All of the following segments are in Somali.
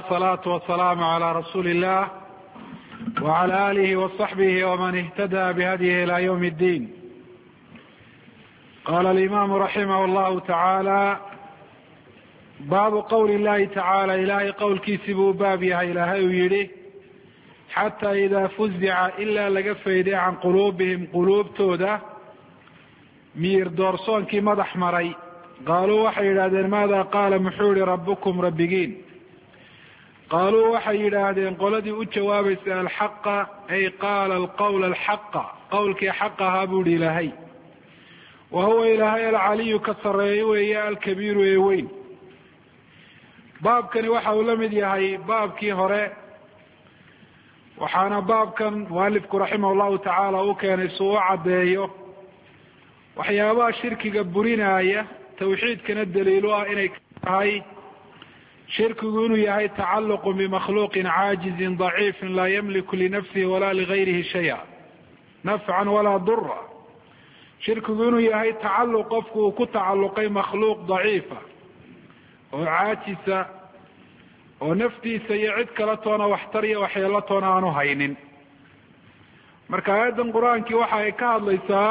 والصلاة والسلام على رسول الله وعلى آله وصحبه ومن اهتدى بهديه إلى يوم الدين. قال الإمام رحمه الله تعالى: باب قول الله تعالى إلهي qowlkiisi buu baab yahay ilaahay uu yidhi xataa idaa fuzica ilaa laga fayday can quluubihim quluubtooda miir doorsoonkii madax maray qaaluu waxay yidhaahdeen maada qaala muxuu yihi rabbukum rabbigiin qaaluu waxay yidhaahdeen qoladii u jawaabaysay alxaqa ay qaala alqawla alxaqa qowlkii xaq ahaa buu yihi ilaahay wa huwa ilaahay alcaliyu ka sareeyo weeye alkabiiru ee weyn. baabkani waxa uu la mid yahay baabkii hore, waxaana baabkan mualifku raximah llahu tacaala u keenay si uu u caddeeyo waxyaabaha shirkiga burinaaya tawxiidkana daliilu ah inay tahay shirkigu inuu yahay tacaluqu bimakhluuqin caajizin daciifin laa yamliku linafsihi walaa ligayrihi shaya nafcan walaa dura. shirkigu inuu yahay tacaluq qofku uu ku tacaluqay makhluuq daciifa oo caajisa oo naftiisa iyo cid kala toona waxtar iyo waxyeelo toona aanu haynin. marka aayaddan qur-aankii waxa ay ka hadlaysaa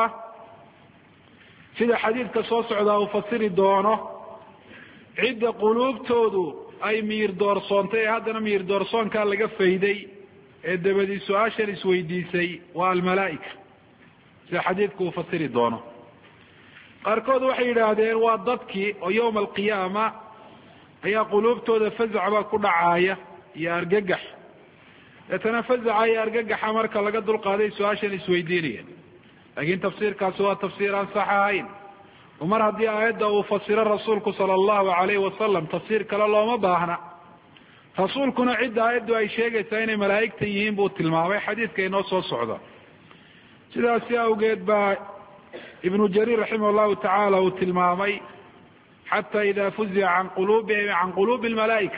sida xadiidka soo socdaa uu fasiri doono cidda quluubtoodu ay miir doorsoontay ee haddana miir doorsoonkaa laga fayday ee dabadii su-aashan isweydiisay waa almalaa'ika, sida xadiidku uu fasiri doono. qaarkood waxay yidhaahdeen waa dadkii oo yawma alqiyaama ayaa quluubtooda fazac baa ku dhacaaya iyo argagax, deetana fazaca iyo argagaxa marka laga dulqaaday su-aashan isweydiinayeen. laakiin tafsiirkaasi waa tafsiir aan sax ahayn, oo mar haddii aayadda uu fasiro rasuulku sala allahu alayhi wasalam tafsiir kale looma baahna. rasuulkuna cidda aayaddu ay sheegaysaa inay malaa'igta yihiin buu tilmaamay xadiidka inoo soo socdo. sidaasi awgeed baa ibnu jariir raximah llahu tacaala uu tilmaamay xata ida fuzica can quluubihim can quluubi lmalaa'ika.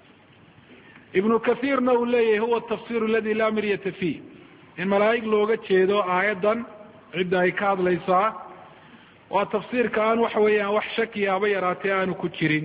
ibnu kathiirna uu leeyahay huwa tafsir aladi laa miryata fiih, in malaa'ig looga jeedo aayaddan cidda ay ka hadlaysaa waa tafsiirka aan waxa weeyaan wax shakiya haba yaraatee aanu ku jirin.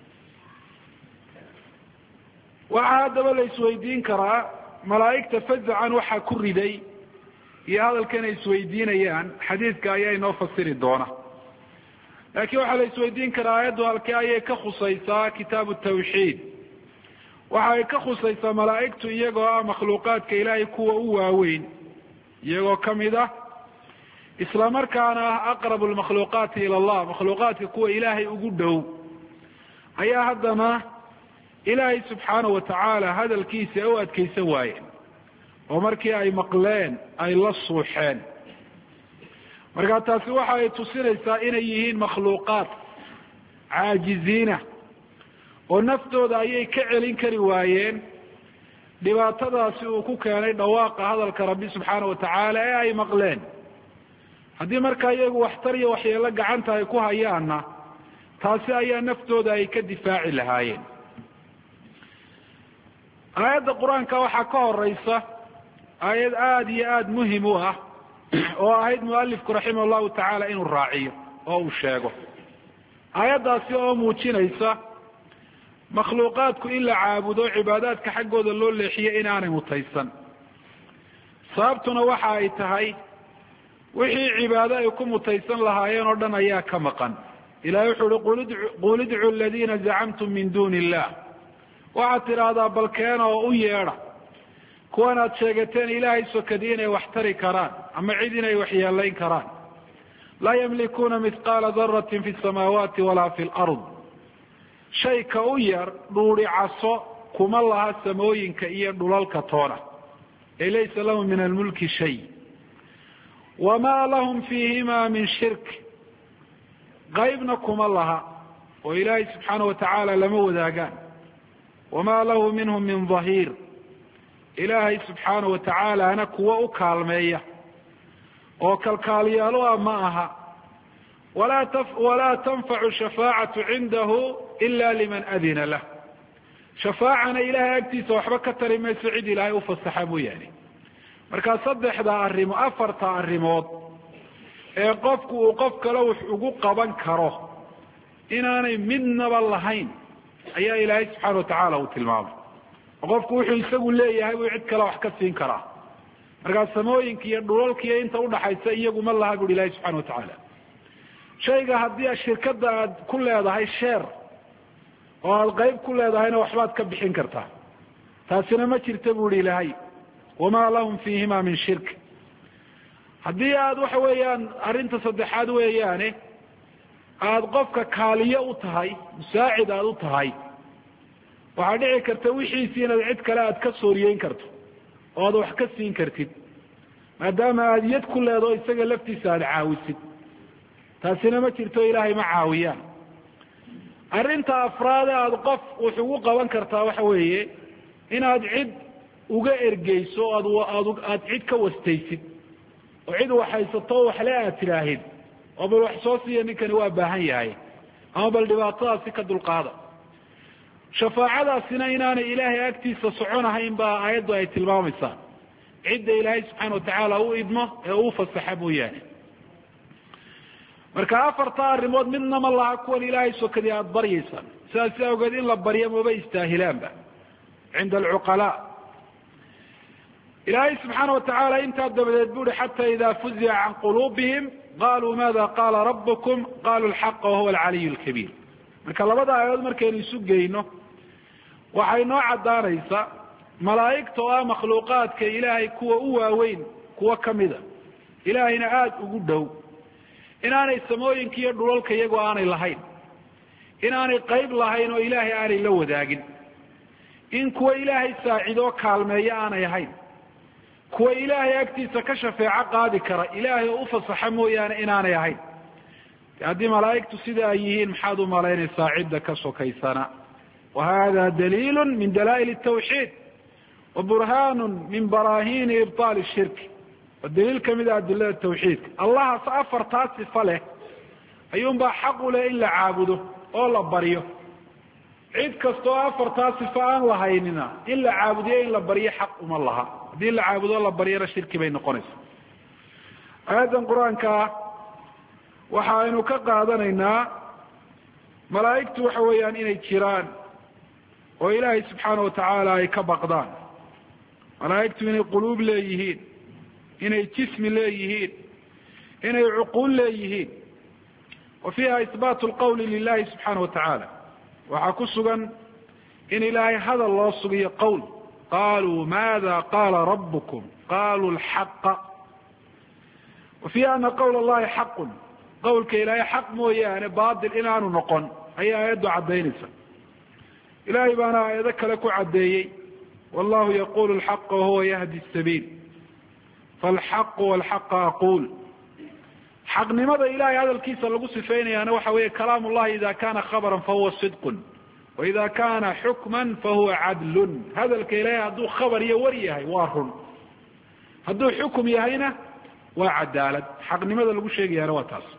waxaa haddaba la isweydiin karaa malaa'igta fazacan waxaa ku riday iyo hadalkan ay isweydiinayaan xadiidka ayaa inoo fasiri doona. laakiin waxaa la isweydiin karaa aayaddu halkee ayay ka khusaysaa kitaabu tawxiid. waxa ay ka khusaysaa malaa'igtu iyagoo ah makhluuqaadka ilaahay kuwa u waaweyn, iyagoo kamid ah isla markaana ah aqrabu lmakhluuqaati ila allah, makhluuqaadka kuwa ilaahay ugu dhow, ayaa haddana ilaahay subxaanahu watacaala hadalkiisa u adkaysan waayeen oo markii ay maqleen ay la suuxeen. markaa taasi waxa ay tusinaysaa inay yihiin makhluuqaad caajiziina oo naftooda ayay ka celin kari waayeen dhibaatadaasi uu ku keenay dhawaaqa hadalka rabbi subxaanahu watacaala ee ay maqleen. haddii markaa iyagu waxtar iyo waxyeelo gacanta ay ku hayaanna taasi ayaa naftooda ay ka difaaci lahaayeen. aayadda qur-aanka waxaa ka horeysa aayad aada iyo aada muhim u ah oo ahayd mualifku raximah llahu tacaala inuu raaciyo oo uu sheego. aayaddaasi oo muujinaysa makhluuqaadku in la caabudo cibaadaadka xaggooda loo leexiyo inaanay mutaysan. sababtuna waxa ay tahay wixii cibaado ay ku mutaysan lahaayeen oo dhan ayaa ka maqan. ilahay wuxuu uhi qul idcu aladiina zacamtum min duuni illah, waxaad tidhaahdaa balkeena oo u yeedha kuwan aad sheegateen ilaahay sokadii inay wax tari karaan ama cid inay waxyeelayn karaan. laa yamlikuuna mithqaala daratin fi samaawaati walaa fi lard, shay ka u yar dhuuri caso kuma laha samooyinka iyo dhulalka toona. ay laysa lahum min almulki shay wamaa lahum fiihima min shirk, qaybna kuma laha oo ilaahay subxaana watacaala lama wadaagaan. wamaa lahu minhum min dhahiir, ilaahay subxaana watacaalana kuwa u kaalmeeya oo kalkaalyaalo ah ma aha. walaa tanfacu shafaacatu cindahu ila liman adina lah, shafaacana ilaahay agtiisa waxba ka tari mayso cid ilaahay u fasaxa mooyaane. markaa afarta arrimood ee qofku uu qof kale wax ugu qaban karo inaanay midnaba lahayn ayaa ilaahay subxaana watacaala uu tilmaamay. qofku wuxuu isagu leeyahay buu cid kale wax ka siin karaa markaa samooyinka iyo dhulalka iyo inta udhaxaysa iyagu ma laha buri ilahi subxana watacaala shayga haddii shirkada aad ku leedahay sheer oo aad qayb ku leedahayna waxbaad ka bixin kartaa taasina ma jirta buri ilaahay wamaa lahum fiihima min shirk haddii aad waxa weeyaan arrinta saddexaad weeyaane aada qofka kaaliyo u tahay musaacid aada u tahay waxaa dhici karta wixiisii inaad cid kale aad ka sooriyeyn karto oo aad wax ka siin kartid maadaama aada yad ku leedaho isaga laftiisa aada caawisid taasina ma jirto ilaahay ma caawiyaan arrinta afraade aada qof wax ugu qaban kartaa waxa weeye inaad cid uga ergeyso aad cid ka wastaysid oo cid waxhaysato waxle aad tidhaahid oo bal wax soo siiya ninkani waa baahan yahay ama bal dhibaatadaasi ka dulqaada shafaacadaasina inaanay ilaahay agtiisa soconahayn baa aayaddu ay tilmaamaysaa cidda ilaahay subxaana watacaala u idmo ee uu fasaxa mooyaane marka afarta arrimood midna ma laha kuwan ilaahay sokadii aada baryaysaan sidaasi awgeed in la baryo maba istaahilaanba cinda alcuqalaa ilaahay subxaana watacaala intaa dabadeed bu uhi xata ida fuzica can quluubihim qaluu maada qaala rabukum qaluu alxaqa wahuwa alcaliy lkabiir marka labada aayadood markaynu isu geyno waxay noo caddaanaysaa malaa'igta oo ah makhluuqaadka ilaahay kuwa u waaweyn kuwo kamida ilaahayna aada ugu dhow inaanay samooyinka iyo dhulalka iyagoo aanay lahayn inaanay qayb lahayn oo ilaahay aanay la wadaagin in kuwa ilaahay saacidoo kaalmeeya aanay ahayn kuwa ilaahay agtiisa ka shafeeco qaadi kara ilaahay oo ufasaxa mooyaane inaanay ahayn haddii malaa'igtu sida ay yihiin maxaad u malaynaysaa cidda ka sokaysana wahada daliilu min dalaa'il الtawxiid waburhaanu min baraahini ibطaali الshirk waa daliil kamida adilada tawxiidka allahas afartaa sifa leh ayuunbaa xaq u leh in la caabudo oo la baryo cid kastoo afartaa sifa aan lahaynina in la caabudiyo in la baryo xaq uma laha haddii la caabudo o la baryana shirki bay noqonaysa aayaddan qur-aankaa waxa aynu ka qaadanaynaa malaa'igtu waxa weeyaan inay jiraan oo ilaahay subxaana watacaala ay ka baqdaan malaa'igtu inay quluub leeyihiin inay jismi leeyihiin inay cuquul leeyihiin wa fiiha isbaatu lqawli lilahi subxaana watacaala waxaa ku sugan in ilaahay hadal loo sugiyo qowl qaluu maada qaala rabukum qaluu alxaqa wa fiiha ana qawla allahi xaqun qawlka ilaahay xaq mooyaane baatil inaanu noqon ayaa aayaddu caddaynaysa ilaahay baana aayado kale ku caddeeyey wallahu yaqulu alxaqa wahuwa yahdi sabiil falxaqu walxaqa aquul xaqnimada ilahay hadalkiisa lagu sifaynayaana waxa weeye kalaam ullahi ida kana khabran fahuwa sidqun waida kana xukman fahuwa cadlun hadalka ilaahay hadduu khabar iyo war yahay waa run hadduu xukum yahayna waa cadaalad xaqnimada lagu sheegayaana waa taas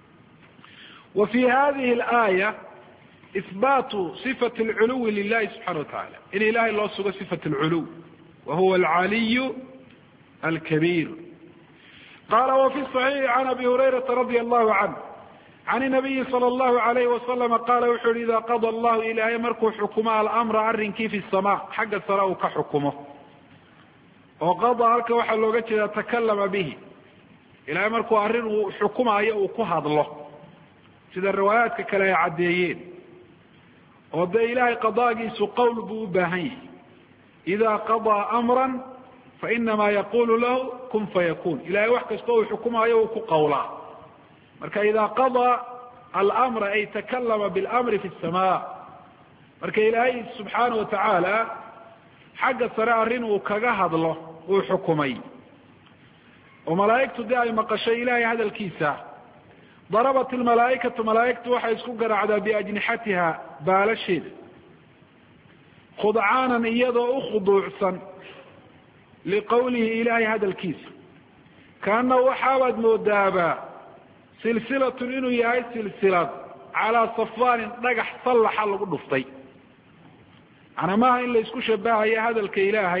wa fi hadihi alaaya ihbaatu sifati alculuwi lilahi subxana watacaala in ilahay loo sugo sifat alculuw wa huwa alcaliyu alkabiir qala wfi صaxiixi can abi hurayrata radia allahu canh can inabiyi sala allahu alayhi wasalama qaala wuxuu yihi ida qada allahu ilaahay markuu xukumo alamra arrinkii fi sama xagga sare uu ka xukumo oo qada halka waxaa looga jeedaa takalama bihi ilahay markuu arrin uu xukumaayo uu ku hadlo sida riwaayaadka kale ay caddeeyeen oo dee ilaahay qadaagiisu qowl buu u baahan yahay ida qadaa amran fainama yaqulu lahu kun fayakun ilahay wax kasta uu xukumaayo uu ku qawlaa marka ida qadaa almra ay takalama biاlamri fi الsama marka ilaahay subxaana watacaala xagga sare arrin uu kaga hadlo uu xukumay oo malaa'igtu dee ay maqashay ilahay hadalkiisa darabat ilmalaa'ikatu malaa'igtu waxay isku garaacdaa biajnixatiha baalasheeda khudcaanan iyadoo u khuduucsan liqawlihi ilahay hadalkiisa kaanahu waxaabaad moodaaba silsilatun inuu yahay silsilad calaa safaanin dhagax sallaxa lagu dhuftay macnaa maaha in la isku shabahayo hadalka ilaahay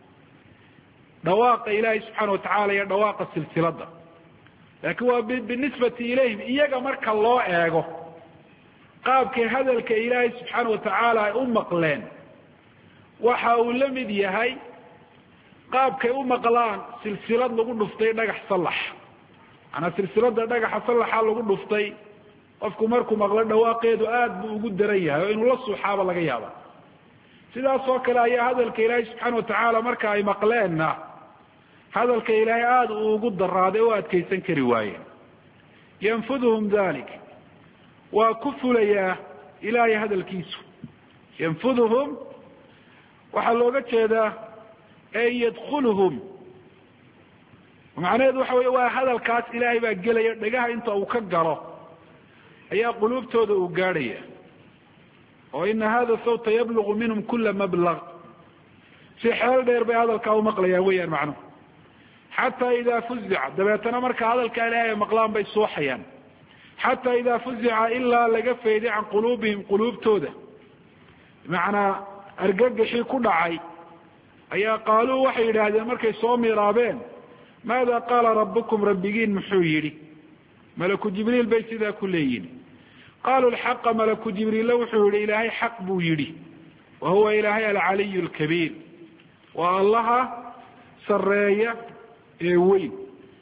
dhawaaqa ilaahay subxaana watacaala iyo dhawaaqa silsiladda laakiin waa binisbati ilayhim iyaga marka loo eego qaabkay hadalka ilaahay subxaana watacaala ay u maqleen waxa uu la mid yahay qaabkay u maqlaan silsilad lagu dhuftay dhagax sallax ana silsilada dhagaxa sallaxa lagu dhuftay qofku markuu maqlo dhawaaqeedu aad buu ugu daran yahay oo inuu la suuxaaba laga yaaba sidaas oo kale ayaa hadalka ilaahay subxaana watacaala marka ay maqleenna hadalka ilaahay aada uu ugu daraaday oo adkaysan kari waayeen yanfuduhum dalik waa ku fulayaa ilaahay hadalkiisu yanfuduhum waxaa looga jeedaa ay yadkhuluhum macnaheedu waxa wey waa hadalkaas ilaahay baa gelaya dhagaha inta uu ka galo ayaa quluubtooda uu gaadhaya oo ina hada sawta yablugu minhum kula mablaq si xeel dheer bay hadalkaa umaqlayaan weyaan macnuhu xataa idaa fuzica dabeetana marka hadalkaa ilaahay ay maqlaan bay suuxayaan xataa idaa fuzica ilaa laga fayday can quluubihim quluubtooda bimacnaa argagaxii ku dhacay ayaa qaaluu waxay yidhaahdeen markay soo miiraabeen maada qaala rabbukum rabbigiin muxuu yidhi malaku jibriil bay sidaa ku leeyihin qaaluu alxaqa malaku jibriille wuxuu yihi ilaahay xaq buu yidhi wa huwa ilaahay alcaliyu alkabiir waa allaha sareeya ee weyn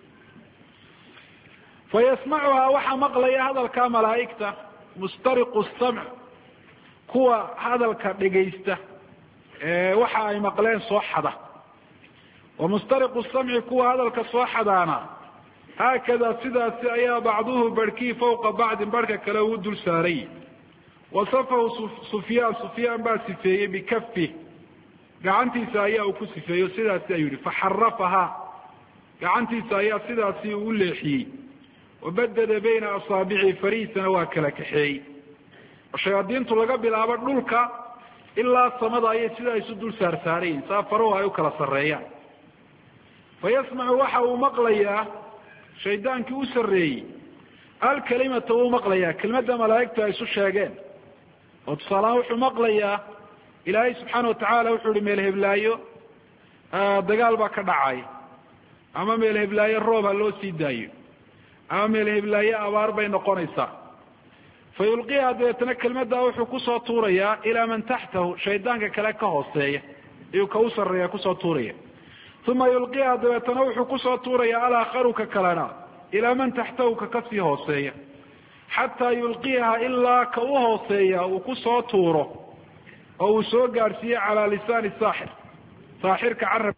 fayasmacuhaa waxaa maqlaya hadalkaa malaa'igta mustariqu samc kuwa hadalka dhegaysta waxa ay maqleen soo xada wa mustariqu samci kuwa hadalka soo xadaana haakada sidaasi ayaa bacduhu barhkii fawqa bacdin barhka kale uu dul saaray wasafahu sufyaan baa sifeeyey bikafi gacantiisa ayaa uu ku sifeeyo sidaasi ayuu yihi faxarafahaa gacantiisa ayaa sidaasi uu leexiyey wabadada bayna asaabici fariisana waa kala kaxeeyey oo shayaadiintu laga bilaabo dhulka ilaa samada ayay sidaa isu dul saarsaarayiin saa faruhu ay u kala sarreeyaan fayasmacu waxa uu maqlayaa shaydaankii u sarreeyey alkalimata wuu maqlayaa kelmadda malaa'igtu ay isu sheegeen oo tusaalahaan wuxuu maqlayaa ilaahay subxaana watacaala wuxuu ihi meel heblaayo dagaal baa ka dhacay ama meel heblaayo roob ha loo sii daayo ama meel heblaayo abaar bay noqonaysaa fa yulqiha dabeetana kelmaddaa wuxuu kusoo tuurayaa ilaa man taxtahu shaydaanka kale ka hooseeya ayuu ka u sarreeya kusoo tuuraya uma yulqiha dabeetana wuxuu kusoo tuurayaa alaakharu ka kalena ilaa man taxtahu ka kasii hooseeya xataa yulqiha ilaa ka u hooseeya uu kusoo tuuro oo uu soo gaadhsiiye calaa lisaani saaxir saaxirka carab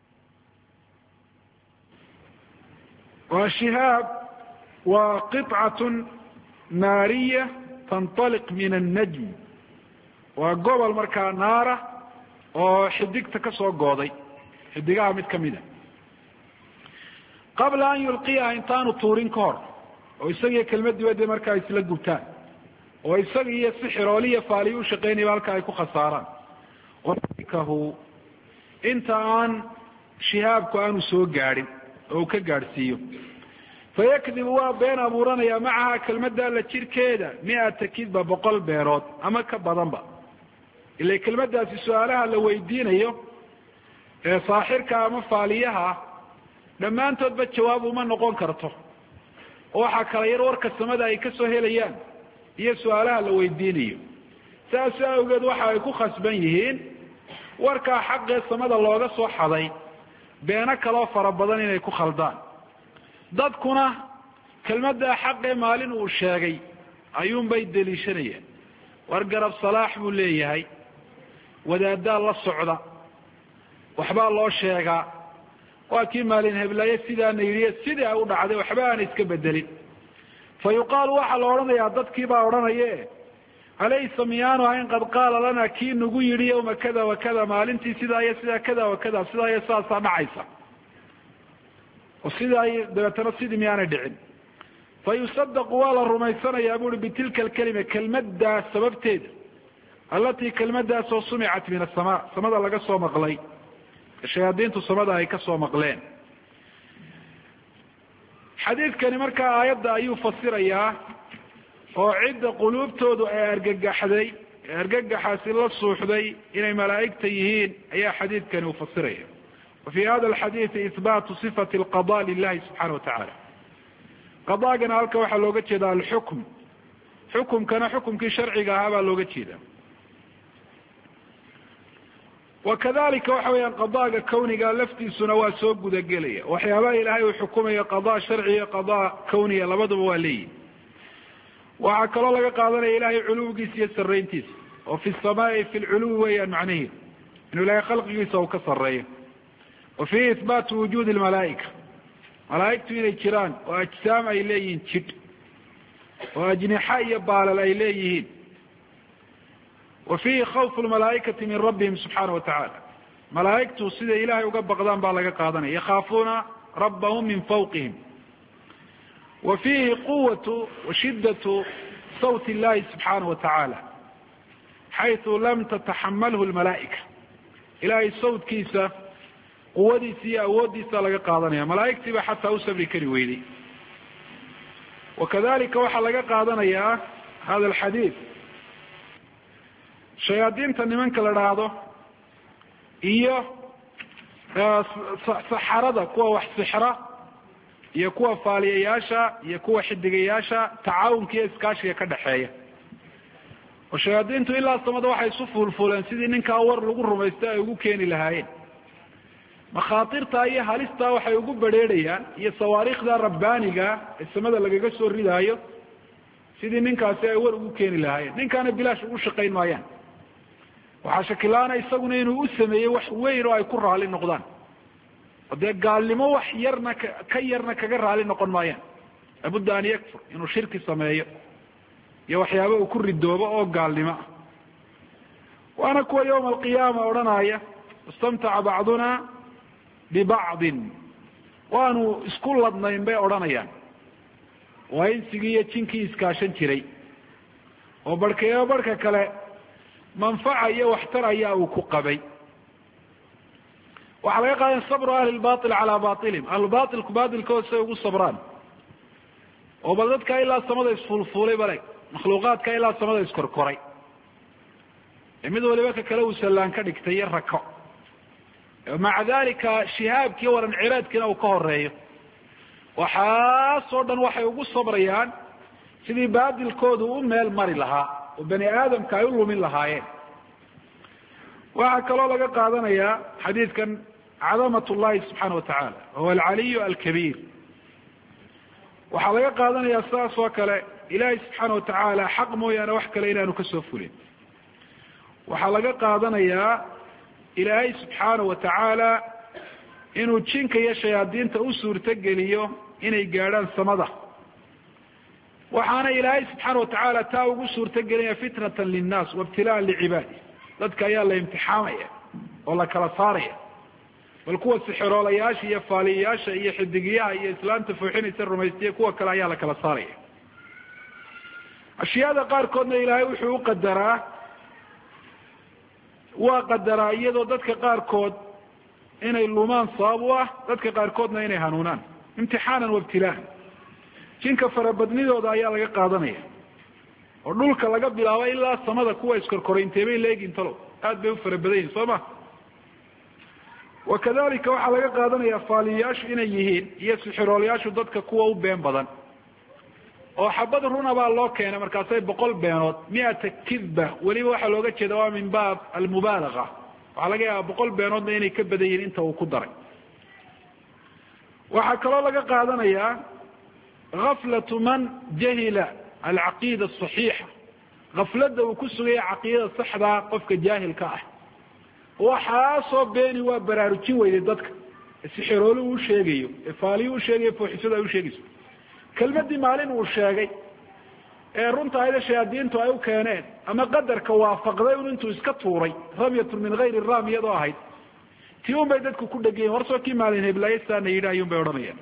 waa shihaab waa qicatun naariya tantaliq min annajm waa gobol markaa naara oo xidigta ka soo gooday xidigaha mid kamida qabla an yulqiyaha intaanu tuurin ka hor oo isagiiyo kelmadiiba dee markaa isla gubtaan oo isaga iyo sixirooliya faaliyi u shaqaynayba halka ay ku khasaaraan kahu inta aan shihaabku aanu soo gaadhin oo uu ka gaadhsiiyo fayakdibu waa been abuuranaya macaha kelmadda alla jirkeeda 100 kidba 100 beerood ama ka badanba ila kelmadaasi su-aalaha la weydiinayo ee saaxirka ama faaliyaha dhammaantoodba jawaab uma noqon karto oo waxaa kala yar warka samada ay ka soo helayaan iyo su-aalaha la weydiinayo saas awgeed waxa ay ku khasban yihiin warkaa xaqee samada looga soo xaday beeno kaloo fara badan inay ku khaldaan dadkuna kelmaddaa xaqee maalin uu sheegay ayuunbay deliishanayaan war garab salaax buu leeyahay wadaaddaa la socda waxbaa loo sheegaa waa kii maalin heblaaye sidaana yidhi sidii ay u dhacday waxba aana iska bedelin fa yuqaalu waxaa la odhanayaa dadkii baa odhanaye alaysa miyaanu ahayn qad qaala lana kii nagu yidhi yawma kada wa kada maalintii sidaa iyo sidaa kada wa kada sidaa iyo saasaa dhacaysa oo sidaa dabeetana sidii miyaanay dhicin fa yusadaqu waa la rumaysanayaa buui bitilka alkalima kelmaddaas sababteeda allatii kelmadaasoo sumicat min asamaa samada laga soo maqlay shayaadiintu samada ay ka soo maqleen xadiidkani markaa aayadda ayuu fasirayaa oo cidda quluubtoodu ay argagaxday ee argagaxaasi la suuxday inay malaa'igta yihiin ayaa xadiidkani uu fasiraya wa fii hada alxadiidi ihbaatu sifati alqada lilahi subxaana wa tacaala qadaagana halka waxaa looga jeeda alxukm xukumkana xukumkii sharciga ahaa baa looga jeeda wakadalika waxa weeyaan qadaaga kawniga laftiisuna waa soo gudagelaya waxyaabaha ilaahay uu xukumayo qadaa sharciya qadaa kawniya labaduba waa leeyihi waxaa kaloo laga qaadanaya ilahay culuwigiisa iyo sarayntiisa oo fi samaai fi lculuwi weeyaan macnaheedu inuu ilahay khalqigiisa uu ka sareeyo wa fiihi ihbaatu wujuudi lmalaa'ika malaa'igtu inay jiraan oo ajsaam ay leeyihiin jidh oo ajnixa iyo baalal ay leeyihiin wa fiihi khawfu lmalaa'ikati min rabbihim subxaana watacala malaa'igtu siday ilahay uga baqdaan baa laga qaadanaya yakhaafuuna rabbahum min fawqihim wa fiihi quwatu wa shiddatu sawti illahi subxaana watacaala xaytu lam tataxamalhu lmalaa'ika ilahay sawtkiisa quwadiisa iyo awooddiisa laga qaadanaya malaa'igtiiba xataa u sabri kari weyday wakadalika waxaa laga qaadanayaa hada alxadiid shayaadiinta nimanka la dhaahdo iyo saxarada kuwa wax sixra iyo kuwa faaliyayaasha iyo kuwa xidigayaasha tacaawunka iyo iskaashiga ka dhexeeya oo shayaadiintu ilaa samada waxay isu fuulfuuleen sidii ninkaa war lagu rumaysto ay ugu keeni lahaayeen makhaatirta iyo halistaa waxay ugu bedheedhayaan iyo sawaariikhda rabbaaniga ee samada lagaga soo ridaayo sidii ninkaasi ay war ugu keeni lahaayeen ninkaana bilaash ugu shaqayn maayaan waxaa shakilaana isaguna inuu u sameeyey wax weyn oo ay ku raali noqdaan oo dee gaalnimo wax yarna ka yarna kaga raali noqon maayaan labudda an yakfur inuu shirki sameeyo iyo waxyaaba uu ku ridoobo oo gaalnimo ah waana kuwa yawma alqiyaama odhanaya istamtaca bacduna bibacdin waanu isku ladnayn bay odhanayaan waa insigii iyo jinkii iskaashan jiray oo barhkeeba barhka kale manfaca iyo waxtar ayaa uu ku qabay waxaa laga qaadan sabru ahli lbail calaa bailihim ahlubailku bailkooda say ugu sabraan oo bal dadka ilaa samada isfuulfuulay bale makhluuqaadka ilaa samada iskorkoray ee mid waliba ka kale uu sallaan ka dhigtay iyo rako maca dalika shihaabkiiyo waran ciraadkiina uu ka horeeyo waxaasoo dhan waxay ugu sabrayaan sidii baadilkoodu u meel mari lahaa oo bani aadamka ay u lumin lahaayeen waxaa kaloo laga qaadanayaa xadiidkan cadamat llahi subxaana watacaala wahuwa alcaliyu alkabiir waxaa laga qaadanayaa sidaas oo kale ilaahay subxaana watacaala xaq mooyaane wax kale inaanu kasoo fulin waxaa laga qaadanayaa ilaahay subxaana watacaala inuu jinka iyo shayaadiinta u suurtogeliyo inay gaadhaan samada waxaana ilaahay subxaana watacaala taa ugu suurtogelinaya fitnatan linnaas waibtilaan licibaadi dadka ayaa la imtixaamaya oo la kala saaraya bal kuwa sixiroolayaasha iyo faaliyayaasha iyo xidigiyaha iyo islaamta fooxinaysa rumaystiya kuwa kale ayaa la kala saaraya ashyaada qaarkoodna ilaahay wuxuu u qadaraa waa qadaraa iyadoo dadka qaarkood inay lumaan sabab u ah dadka qaarkoodna inay hanuunaan imtixaanan waibtilaan jinka farabadnidooda ayaa laga qaadanaya oo dhulka laga bilaabo ilaa samada kuwa iskorkoray intee bay leegin talo aad bay u fara badan yihin soo ma wakadalika waxaa laga qaadanaya faaliyayaashu inay yihiin iyo sixiroolayaashu dadka kuwa u been badan oo xabad runa baa loo keenay markaasay 100 beenood 100 kidba weliba waxaa looga jeeda waa min baab almubaalaga waxaa laga yaaba 100 beenoodna inay ka badan yihiin inta uu ku daray waxaa kaloo laga qaadanayaa gaflatu man jahila alcaqiida asaxiixa gafladda uu ku sugaya caqiidada saxdaa qofka jaahilka ah waxaasoo beeni waa baraarujin weyday dadka sixiroolu uu sheegayo faaliyu u sheegayo fooxisada ay u sheegayso kelmadii maalin uu sheegay ee runta ayda shayaadiintu ay u keeneen ama qadarka waafaqday un intuu iska tuuray ramyatun min hayri ram iyadoo ahayd tii un bay dadku ku dhegayen warsoo kii maalin heblayastaana yidhi ayuun bay odhanayaan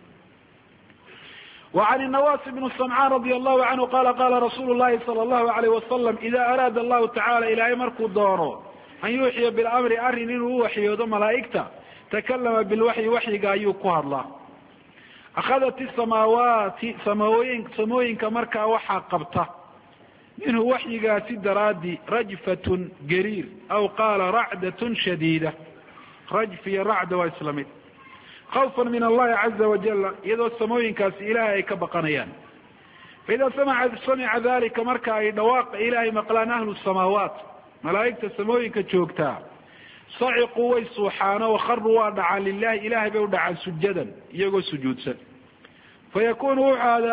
وعن النواس بن سمعان رضي الله عنه قال قال رسول الله صلى الله عليه وسلم إذا أراد الله تعالى إلهي markuu doono أن يوحي بالأمر arin inuu uwaxyoodo malaa'igta تكلم بالوحي waxyiga ayuu ku hadlaa أخذت السماawاati samooyinka markaa waxaa qabta minhu waxyigaasi daraadi rajفة gariir أو qaala racdaة شhadيدة rajf iyo racda waa isla mid خوفا من الlahi عaزa وaجل iyadoo samooyinkaasi ilahay ay ka baqanayaan faإida samca dalika marka ay dhawaaqa ilahay maqlaan ahlu الsamaawaat malaa'igta samooyinka joogtaa صعقوا ويصوحان وخروا ودعا لله إله بودعا سجدا يقول سجود سن فيكون هذا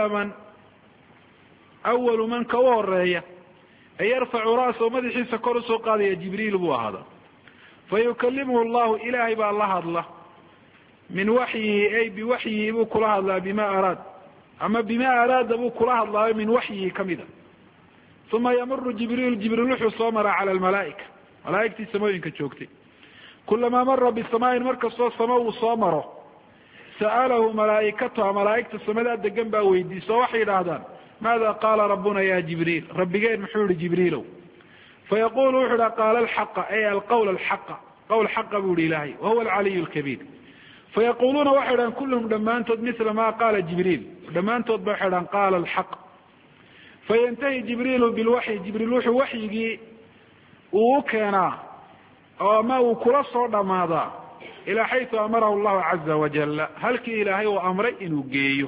أول من كورية أن يرفع رأسه مدحيس كرسه قال يا جبريل بو هذا فيكلمه الله إلهي الله من وحيه أي بوحيه بو كلها الله بما أراد أما بما أراد بو كلها الله من وحيه كمذا ثم يمر جبريل صامر على الملائكة ملائكتي سماوين كتشوكتي كلما مر بالسماء مركز السماء صامره سأله ملائكتها ملائكة السماء دقن ويدي سوحي هذا ماذا قال ربنا يا جبريل ربي غير محور جبريل فيقول وحده قال الحق أي القول الحق قول حق بول إلهي وهو العلي الكبير فيقولون وحدا كلهم دمانتود مثل ما قال جبريل دمانتود بحدا قال الحق فينتهي جبريل بالوحي جبريل وحي وكنا ما وكرصه دماذا إلى حيث أمره الله عز وجل هل كي إلهي وأمري إنه جيو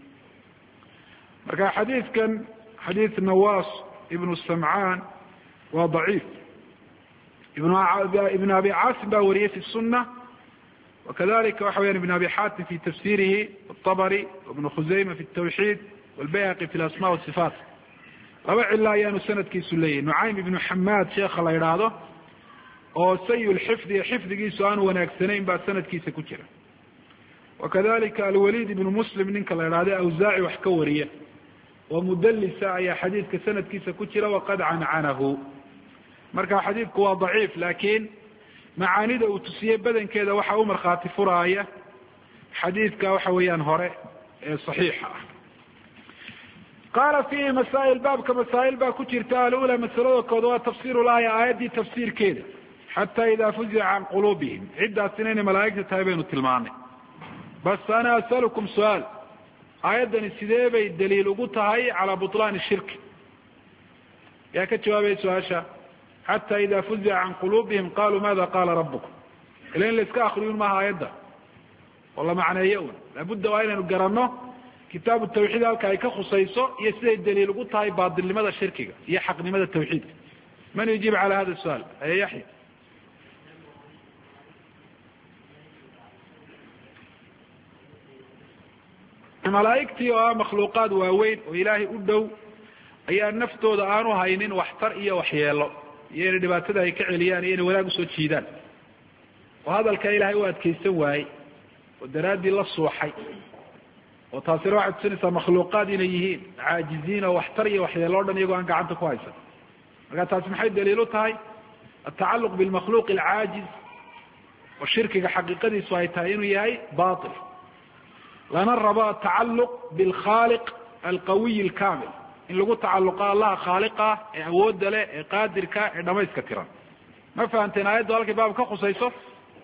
مركا حديث كان حديث النواس ابن السمعان وضعيف ابن أبي عاصم باوريه في السنة وكذلك وحويان ابن أبي حاتم في تفسيره الطبري وابن خزيمة في التوحيد والبيهقي في الأسماء والصفات ربع الله يانو سند كيسولي نعيم بن حماد شيخ الله يراده oo sayul xifdigiisu aan wanaagsanayn baa sanadkiisa ku jira wakadalika alwalid ibn muslim ninka la yiraahdo awzaaci wax ka wariya oo mudallisa ayaa xadiidka sanadkiisa ku jira waqad cancanahu marka xadiidku waa daciif laakiin macaanida uu tusiyey badankeeda waxa uu markhaati furaaya xadiidka waxa weeyaan hore ee saxiixa ah قال فيه مسائل باب كمسائل با كجرتا الاولى مسألة كود وتفسير الآية آية تفسير كده حتى إذا فزع عن قلوبهم عدة سنين ملائكة تابين التلماني بس أنا أسألكم سؤال آية السيدة الدليل قلتها على بطلان الشرك يا كتشوابي سؤاشا حتى إذا فزع عن قلوبهم قالوا ماذا قال ربكم إلين لسكا أخريون معها آية والله معنى يؤون لابد وأين نقرنه كتاب التوحيد هلك أي كخصيصه يسير الدليل قلتها باطل لماذا الشرك هي حق لماذا التوحيد من يجيب على هذا السؤال أي يحيى ملائكتي ومخلوقات واوين وإلهي أدو أي النفتو دعانو هاينين واحتر إيا وحيالو يعني دباتة هي كعليان يعني ولا قصود شيدان وهذا الكإلهي واد كيسواي والدراد الله الصوحي وتاصير واحد سنة مخلوقات إليهين عاجزين واحتر إيا وحيالو دان يقو عنك عنك كويسا وقال تاسم حي دليلو تاي التعلق بالمخلوق العاجز والشرك حقيقة سوايتاين ياي باطل لنا الرباء التعلق بالخالق القوي الكامل إن لقوا تعلق الله خالقه عود له قادر كا دميس كثيرا ما فهمتنا آيات ذلك باب كخصيصه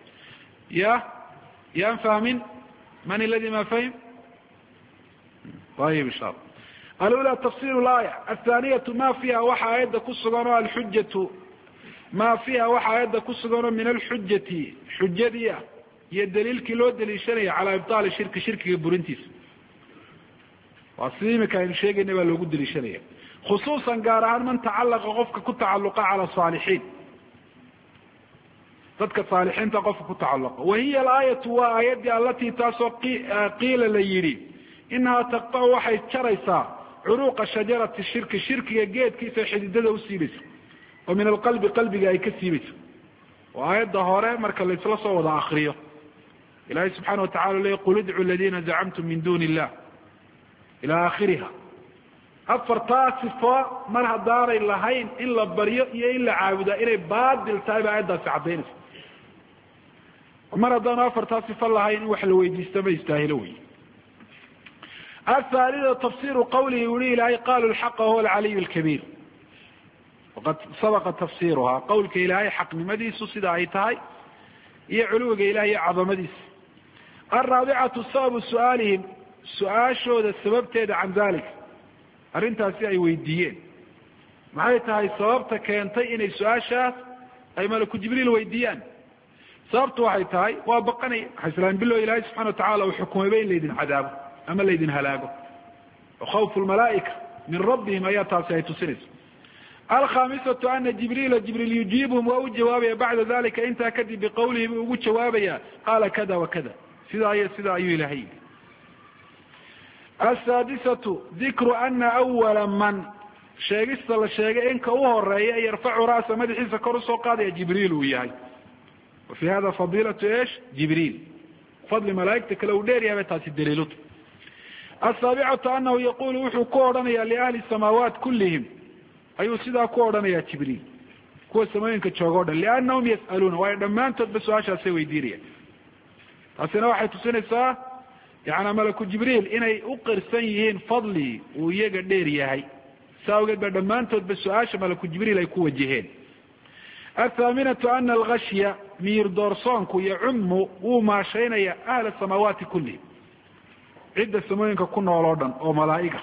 يا فاهمين من الذي ما فهم طيب إن شاء الله الأولى تفسير الآية الثانية ما فيها وحا آيات كسغنا الحجة ما فيها وحا آيات كسغنا من الحجة حجة هي الدليل كيلو دليل شرعي على إبطال الشرك شرك بورنتيس وأصلي كان شيء إنه لو قد دليل شرعي خصوصا قارعان من تعلق غفك كتعلق على الصالحين تدك الصالحين تقف كتعلق وهي الآية وآيات التي قيل ليري إنها تقطع وحي شريسا عروق شجرة الشرك يجيد كيف حديدة وسيبس ومن القلب قلبي أي كسيبس وآيات ظهورة مركا اللي يتلصى وضع آخرية إلهي سبحانه وتعالى يقول ادعوا الذين زعمتم من دون الله إلى آخرها أفر تاسفة مرها دار إلا هين إلا بريء إلا عابدة إلا بادل تايبة عدة سعدين ومرها دار أفر تاسفة الله هين وحلوي جيستمي يستاهلوي الثالثة تفسير قوله يولي إلهي قالوا الحق هو العلي الكبير وقد سبق تفسيرها قولك إلهي حق مديس صدايتهاي يعلوك إلهي عظمديس الرابعة سبب سؤالهم سؤال شو ذا السبب تيد عن ذلك أرنتها سيئي ويديين معايتها السبب كينتي إني سؤال شاف أي ملك جبريل ويديان سببت وحيتهاي وابقني حيث بالله إلهي سبحانه وتعالى وحكم بين ليدن عذابه أما ليدن هلاقه وخوف الملائكة من ربهم أياتها سيئة سنس alkhamisatu ana jibriila jibriil yujiibhum waa u jawaabaya bacda dalika intaa kadib biqawlihi buu ugu jawaabaya qaala kada wakada sidaa iyo sidaa ayuu ilahay yidhi. asaadisatu dikru ana awala man sheegista la sheegay inka u horeeya yarfacu ra'sa madaxiisa kor usoo qaadaya jibriil uu yahay. wa fi hada fadilatu esh jibriil fadli malaaigta kale uu dheer yahay bay taasi daliiluta. asaabicatu anahu yaqulu wuxuu ku odhanaya liahli samaawaat kullihim ayuu sidaa ku odhanaya jibriil kuwa samooyinka jooga o dhan liannahum yas'aluuna waayo dhammaantoodba su-aashaasay weydiinayaan. taasina waxay tusinaysaa yani malaku jibriil inay u qirsan yihiin fadli uu iyaga dheer yahay saa awgeed ba dhammaantoodba su-aasha malaku jibriil ay ku wajaheen. athaaminatu ana alghashya miyir doorsoonku yacumu wuu maashaynaya ahla samaawaati kullihim cidda samooyinka ku nool oo dhan oo malaa'iga.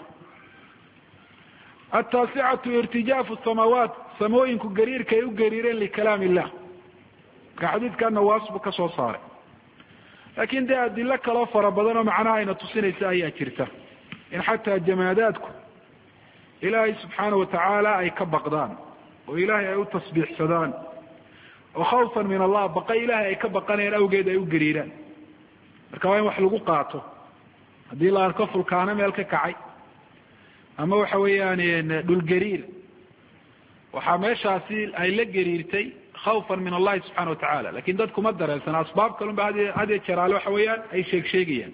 ataasicatu irtijaafu samaawaat samooyinku gariirka ay u gariireen likalaam illah marka xadiidka nawaas buu ka soo saaray laakin dee adilo kaloo fara badan oo macnaha ayna tusinaysa ayaa jirta in xataa jamaadaadku ilaahay subxaana watacaala ay ka baqdaan oo ilaahay ay u tasbiixsadaan oo khawfan min allah baqa ilaahay ay ka baqanayaan awgeed ay u gariiraan. marka waa in wax lagu qaato haddii la arko fulkaano meel ka kacay ama waxa weeyaan dhulgariir waxaa meeshaasi ay la gariirtay khawfan min allahi subxana watacaala lakin dadku ma dareensana asbaab kalun ba hadiyo jeraale waxa weeyaan ay sheegayaan.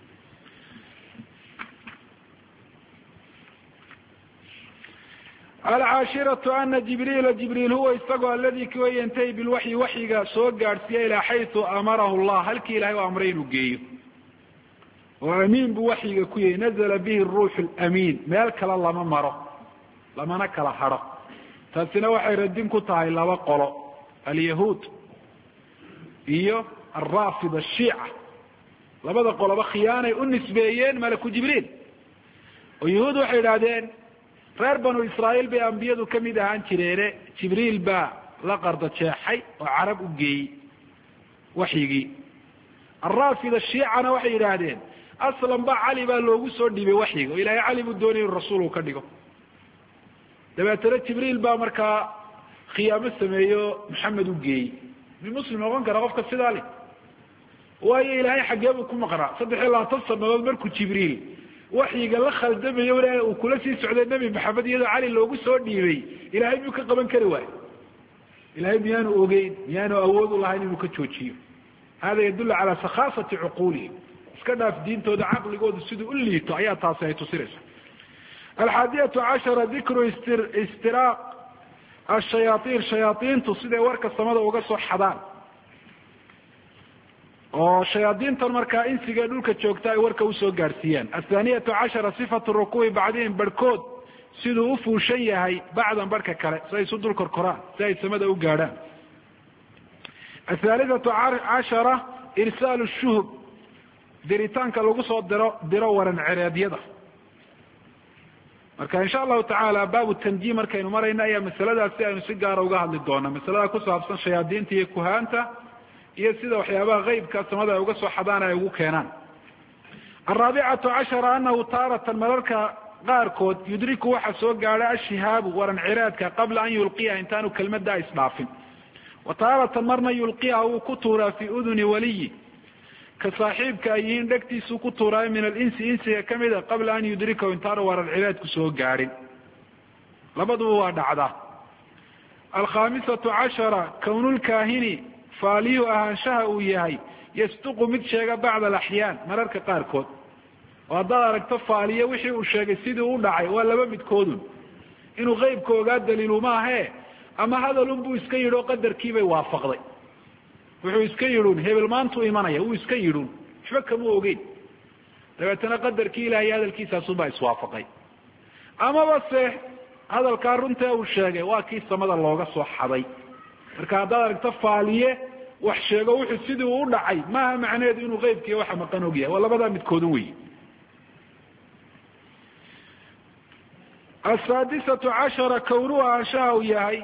alcaashiratu ana jibriila jibriil huwa isagoo aladi kuwa yantahi bilwaxyi waxyiga soo gaadhsiiya ilaa xaysu amarahu llah halkii ilahay u amray inuu geeyo oo amiin buu waxyiga ku yahay nazla bihi ruuxu lamiin meel kale lama maro lamana kala hadho. taasina waxay radin ku tahay laba qolo alyahuud iyo alraafida ashiica labada qoloba khiyaanay u nisbeeyeen malaku jibriil oo yahuud waxay idhahdeen reer banu israa'iil bay ambiyadu kamid ahaan jireene jibriil baa la qarda jeexay oo carab u geeyey waxyigii. alraafida shiicana waxay yidhaahdeen aslan ba cali baa loogu soo dhiibay waxyiga oo ilaahay cali buu doonaya inu rasuul uu ka dhigo dabeetana jibriil baa markaa khiyaamo sameeyo maxamed u geeyey mi muslim noqon kara qofka sidaa le waayo ilaahay xaggee buu ku maqnaa 3 sanadood markuu jibriil waxyiga la khaldamayo walaal uu kula sii socday nabi maxamed iyadoo cali loogu soo dhiibay ilaahay buu ka qaban kari waayo ilaahay miyaanu ogeyn miyaanu awood u lahayn inuu ka joojiyo. hada yadullu calaa sakhaafati cuquulihim iska dhaaf diintooda caqligooda siduu u liito ayaa taasi ay tusinaysa. alxaadiyatu cashara dikru istiraaq ashayaatiin shayaaiintu siday warka samada uga soo xadaan oo shayaadiintan markaa insiga dhulka joogta ay warka usoo gaadhsiiyaan. athaaniyatu cashara sifatu rukuubi bacdihim barhkood siduu u fuushan yahay bacdan barhka kale si ay isu dul korkoraan si ay samada u gaadhaan. athaalithatu cashara irsaalu shuhub diritaanka lagu soo diro waran cereedyada. marka insha allahu tacaala baabu tanjiim markaynu marayna ayaa masaladaasi aynu si gaara uga hadli doona masalada ku saabsan shayaadiinta iyo kuhaanta iyo sida waxyaabaha qeybka samada ay uga soo xadaan ay ugu keenaan. alraabicatu cashara anahu taaratan mararka qaarkood yudriku waxa soo gaadha ashihaabu waran ciraadka qabla an yulqiya intaanu kelmada isdhaafin wa taaratan marna yulqiha uu ku tuuraa fi uduni waliyi ka saaxiibka ay yihiin dhegtiisuu ku tuuraayo min alinsi insiga kamida qabla an yudrikahu intaanu waran ciraadku soo gaadhin labaduba waa dhacdaa. alkhamisatu cashara kownulkaahini faaliyu ahaanshaha uu yahay yasduqu mid sheega bacda alaxyaan mararka qaarkood oo haddaad aragto faaliye wixii uu sheegay sidii u dhacay waa laba midkoodun inuu qeybka ogaa daliilu maahe ama hadalun buu iska yidhi oo qadarkiibay waafaqday wuxuu iska yidhuun hebel maantuu imanaya wuu iska yidhuun waxba kama ogeyn dabeetana qadarkii ilahay hadalkiisaasunbaa iswaafaqay amaba se hadalkaa runtee uu sheegay waa kii samada looga soo xaday. marka haddaad aragto faaliye wax sheego wuxuu sidii u dhacay maaha macneheedu inuu qeybkiiyo waxa maqan og yahay waa labadaa midkoodun wey. asaadisatu cashara kownuhu ahaanshaha uu yahay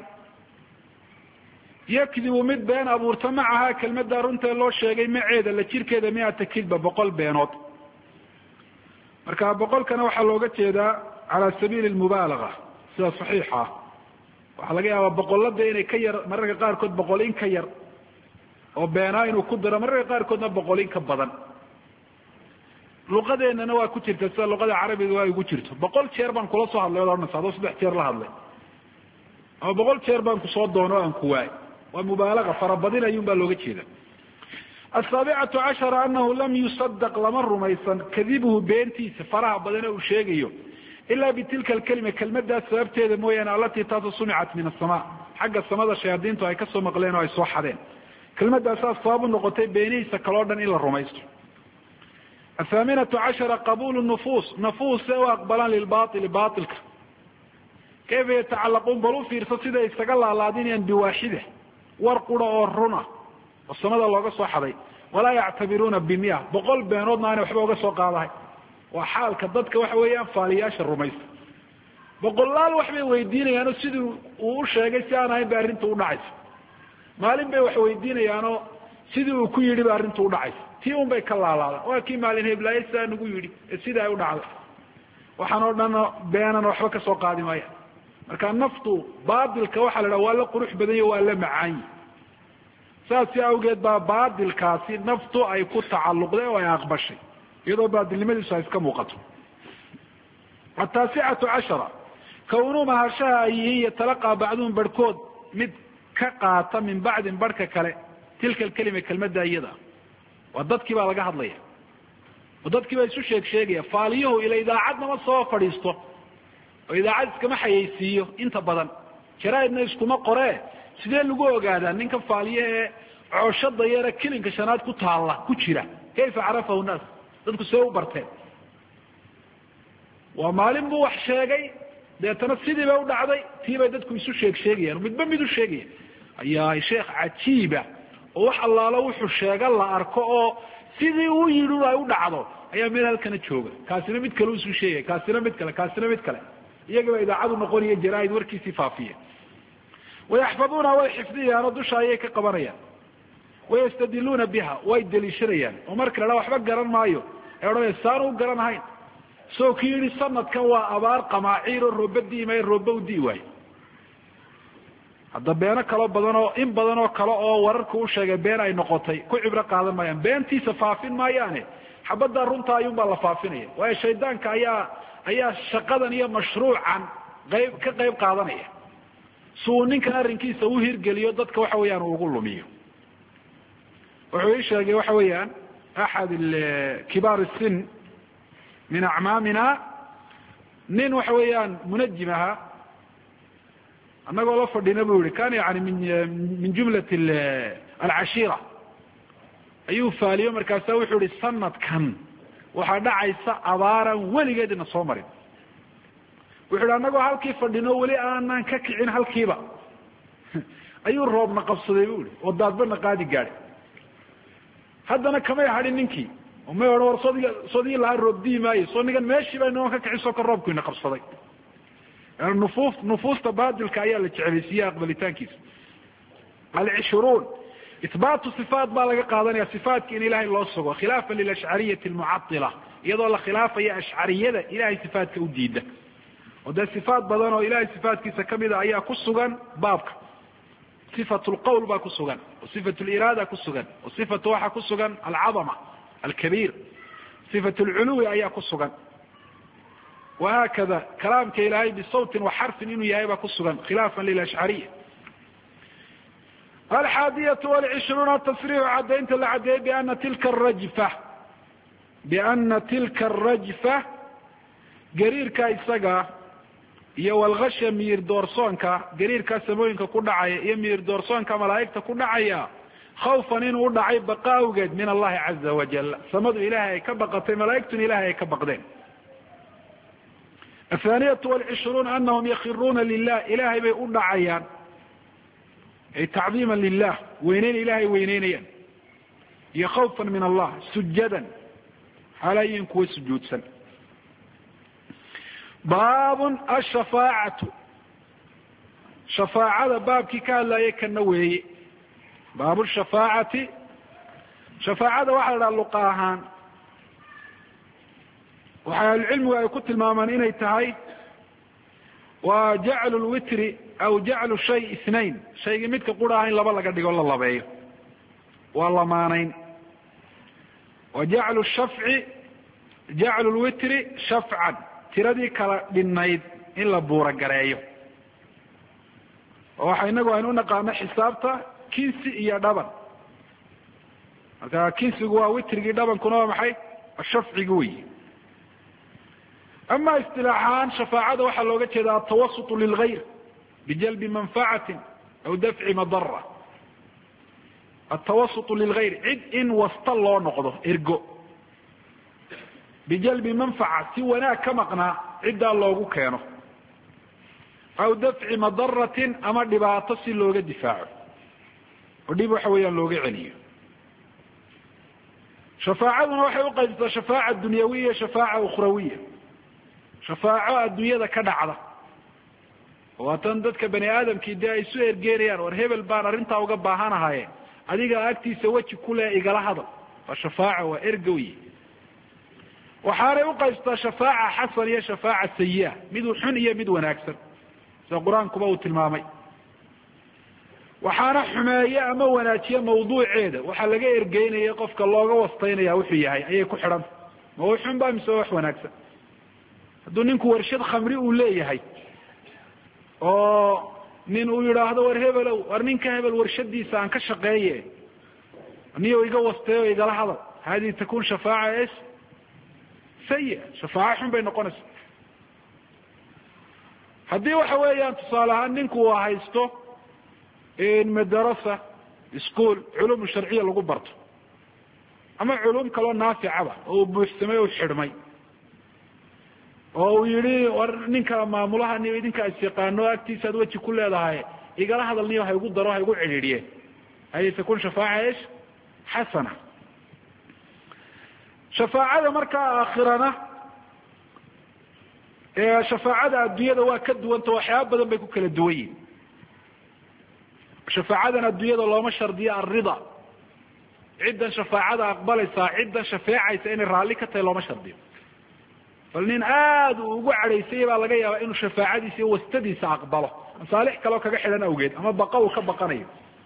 yakdibu mid been abuurta macahaa kelmada runtee loo sheegay maceeda la jirkeeda miata kidba 100 beenood. marka 100kana waxaa looga jeedaa cala sabiili mubaalaga sida saxiixa waxaa laga yaabaa boqolada inay ka yar mararka qaarkood boqol in ka yar oo beenaa inuu ku daro mararka qaarkoodna boqol in ka badan luqadeennana waa ku jirta sida luqada carabiga waa igu jirto 100 jeer baan kula soo hadlay oo nasaado 3 jeer la hadlay ama 100 jeer baan ku soo doono aan ku waay waa mubaalaga farabadin ayuun baa looga jeeda السابعة عشر أنه لم يصدق لما رميسا كذبه بينتيس فرها بدنا وشيغيو إلا بتلك الكلمة كلمة دا سببتها مويانا التي صنعت من السماء حق السماء الشياطين تو هيكسوا مقلين وهيسوا حدين كلمة دا أساس صاب النقطين بينيس كالوردن إلى الرميس. الثامنة عشر قبول النفوس نفوس سوى أقبلان للباطل باطلك كيف يتعلقون بلو في رصاصة يستقل على دين بواحدة ورقنا ورنا السماء الله قصوا حبي ولا يعتبرون بمياه بقول بينودنا أنا وحبه قصوا قاضي وحال كضدك وحويان فالياش الرميس بقول لا الوحبه ويديني أنا سيدي وشيء أنا هاي بارنت ونعيس مالين بي وحويديني أنا سيدي وكيري بارنت ونعيس تيهم بي كلا وكي مالين هي بلايسا نقولي سيدي ونعيس وحنودنا بيننا وحبه قصوا قاضي مايا كان نفطو بعض الكوحل الأول قروح بدني ولا معاني saasi awgeed baa baadilkaasi naftu ay ku tacalluqday oo ay aqbashay iyadoo baadilnimadiisu ay iska muuqato التاسعة عشرة كونوا مهرشها أيه يتلقى بعضهم بركود مد كقاطة من بعد بركة كلا تلك الكلمة كلمة دايدة وضدك بقى لقاها ضلية وضدك بقى يسوش شيء فاليه إلى إذا عدنا ما صوى فريسته وإذا عدت كما حيثيه انت بدن شرائد نايسكو ما قراه sidee lagu ogaadaa ninka faaliye cooshada yara kilinka shanaad ku taala ku jira kayfa arafahu nas dadku soo barteen waa maalin buu wax sheegay deetana sidii bay u dhacday tiibay dadku isu sheegayaan midba mid u sheegay ayaa sheekh cajiiba oo wax allaala wuxuu sheega la arko oo sidii uu yiri ay u dhacdo ayaa meel halkan jooga kaasina mid kale uu isu sheegay kaasina mid kale iyaga idaacadu noqonaya jaraa'id warkiisi faafiye ويحفظونها ويحفظيها ردوشها ايك قبريا ويستدلون بها ويدليشريان ومرك لا وحبا قران مايو يقولون سانو قران هاين سو كيري صند كوا أبار قماعير الربدي ما يربو ديواي هذا بيانا كلا بدنو إن بدنو كلا ورركو شاقا بيانا اي نقطي كو عبرا قادم مايان بيانتي سفافين ماياني حبدا رونتا يوم بالله فافيني وهي شيطان كايا شقادا هي مشروعا كغيب قادنية سو ninkan arrinkiisa uu hirgeliyo dadka waxa weeyaan uu ugu lumiyo wuxuu sheegay waxa weeyaan ahad kibar السن من اعمامنا nin waxa weeyaan munajjimaha anagoo la fadhina buu yiri kan yaani min jumlat العشيرة ayuu faaliyo markaas wuxuu yiri sanadkan waxa dhacaysa abaaran waligeedna soo marin wuxuu anagoo halkii fadhino wali aanan ka kicin halkiiba ayuu roobna qabsaday buu oo daadbana qaadi gaaray haddana kama hadhin ninkii oo ma yoro soodii la roob diimay soo nigan meeshii baa inoo ka kiciso ka roobkiina qabsaday nufuusta baadilka ayaa la jeclaysiiyay aqbalitaankiisa al-20 إثبات صفات بالغ قادنيا صفات إن إلهي الله سبحانه خلافا للأشعرية المعطلة يضع الخلافة هي أشعرية إلهي صفات كوديدة وده صفات بدن وإلهي صفات كيسا كميدة أيها كسوغان بابك صفة القول با كسوغان وصفة الإرادة كسوغان وصفة واحة كسوغان العظمة الكبير صفة العلو أيها كسوغان وهكذا كلام كإلهي بصوت وحرف إنه يهيبا كسوغان خلافا للأشعرية. 21 التصريح عدينت العدي بأن تلك الرجفة قريركا إساقا iyo walgasha miir doorsoonka gariirka samooyinka ku dhacay iyo miir doorsoonka malaa'ikta ku dhacaya khawfan inuu dhacay baqaawgeed min Allah azza wa jalla samadu ilaahay ka baqatay malaa'iktu ilaahay ka baqdeen. 22 annahum yakhruna lillah ilaahay bay u dhacayaan ay ta'ziman lillah weynayn ilaahay weynaynayaan iyo khawfan min Allah sujadan halayin ku sujuudsan. باب الشفاعة شفاعة باب كي كان لا يكنوي باب الشفاعة شفاعة واحد اللقاهان وحيا العلم ويكت المامانين يتهي wa jaclu lwitri aw jaclu shay ithnain shaygii midka qura in laba laga dhigo la labeeyo waa lamaanayn wa jaclu shafci jaclu lwitri shafcan tiradii kala dhinnayd in la buura gareeyo oo waxa inagu aynu unaqaano xisaabta kinsi iyo dhaban marka kinsigu waa witrigii dhabankuna waa maxay shafcigi wey ama istilaaxaan shafaacada waxaa looga jeeda atawasut lilgayr bijalbi manfacatin aw dafci madara atawasut lilgayr cid in wasta loo noqdo ergo bijalbi manfaca si wanaag ka maqnaa ciddaa loogu keeno aw dafci madaratin ama dhibaato si looga difaaco oo dhib waxa weeyaan looga celiyo shafaacaduna waxay uqaybsataa shafaaca dunyawiya iyo shafaaca ukhrawiya shafaaco adduunyada ka dhacda waa tan dadka bani aadamkii dee ay isu ergeenayaan war hebel baan arrintaa uga baahanahaye adiga agtiisa weji kule igala hadal waa shafaaca waa ergoy waxaanay uqaybsataa shafaaca xasan iyo shafaaca sayi-a mid xun iyo mid wanaagsan sida qur-aankuba uu tilmaamay waxaana xumeeye ama wanaajiye mawduuceeda waxaa laga ergeynaya qofka looga wastaynaya wuxuu yahay ayay ku xidhanta ma wa xun ba mise wax wanaagsan hadduu ninku warshad khamri uu leeyahay oo nin uu yidhaahdo war hebelow war ninka hebel warshadiisa aan ka shaqeeye niyo iga wasteeyo igala hadal hadihi takun shafaaca s sayi shafaaca xun bay noqonaysa haddii waxa weeyaan tusaale ahaan ninku uu haysto madarasa ischool culum sharciya lagu barto ama culum kaloo naaficaba oo uu buuxsamay o xidhmay oo uu yihi war ninka maamulaha niyo idinka isyaqaano agtiisaad weji ku leedahay igala hadal niyo ha igu daro ha igu cidhiidhiye hay takun shafaaca ish xasana shafaacada markaa aakhirana shafaacada adduunyada waa ka duwanta waxyaaba badan bay ku kala duwan yihin shafaacadan adduunyada looma shardiyo alrida ciddan shafaacada aqbalaysaa ciddan shafeecaysa inay raalli ka tahay looma shardiyo bal nin aada uu ugu cadhaysaya baa laga yaabaa inuu shafaacadiisa iyo wastadiisa aqbalo masaalix kaleo kaga xidhan awgeed ama baqa uu ka baqanayo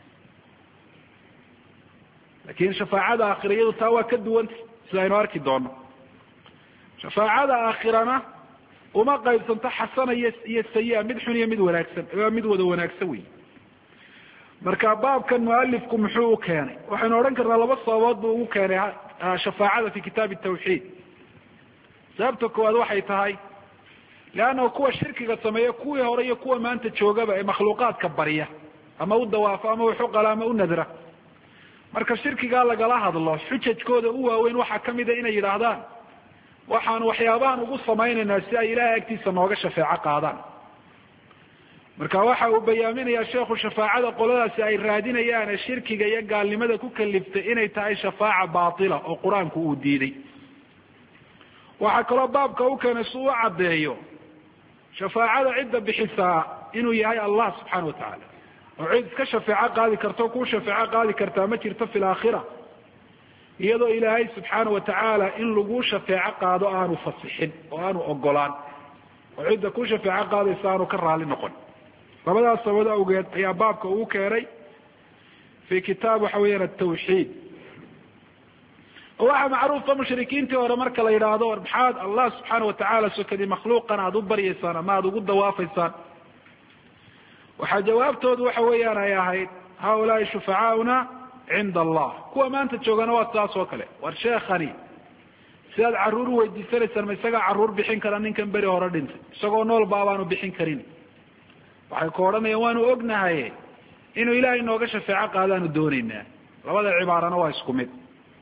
lakin shafaacada aakhira iyadu taa waa ka duwanta sida aynu arki doono shafaacada aakhirana uma qaybsanto xasana iyo sayi-a mid xun iyo mid wanaagsan waa mid wada wanaagsan wey marka baabkan mualifku muxuu u keenay waxaynu odhan karnaa laba sababood buu ugu keenay shafaacada fi kitaab tawxiid sababta koowaad waxay tahay leanna kuwa shirkiga sameeya kuwii hore iyo kuwa maanta joogaba ee makhluuqaadka barya ama u dawaafo ama uxuqala ama u nadra marka shirkigaa lagala hadlo xujajkooda u waaweyn waxaa kamida inay yidhaahdaan waxaanu waxyaabahan ugu samaynaynaa si ay ilaahay agtiisa nooga shafeeco qaadaan marka waxa uu bayaaminayaa sheekhu shafaacada qoladaasi ay raadinayaan ee shirkiga iyo gaalnimada ku kaliftay inay tahay shafaaca baatila oo qur-aanku uu diiday waxaa kaloo baabka u keenay si uu caddeeyo shafaacada cidda bixisaa inuu yahay allah subxaana watacaala oo cid iska shafeeco qaadi karto ku shafeeco qaadi kartaa ma jirto fi laakhira iyadoo ilaahay subxaana watacaala in lagu shafeeco qaado aanu fasixin oo aanu ogolaan oo cidda ku shafeeco qaadaysa aanu ka raali noqon labadaas sababood awgeed ayaa baabka ugu keenay fi kitaab waxa weeyaan atawxiid waxaa macruufa mushrikiintii hore marka la yidhaahdo war maxaad allah subxaana watacaala sokadii makhluuqan aada u baryaysaan ama aada ugu dawaafaysaan waxaa jawaabtoodu waxa weeyaan ay ahayd haulaai shufacaauna cinda allah kuwa maanta joogana waa saas oo kale war sheekhani sidaad caruur u weydiisanaysaan ma isagaa caruur bixin kara ninkan beri hore dhintay isagoo nool baabaanu bixin karin waxay ku odhanayaan waanu ognahay inuu ilaahay nooga shafeeco qaadaanu doonaynaa labada cibaarana waa isku mid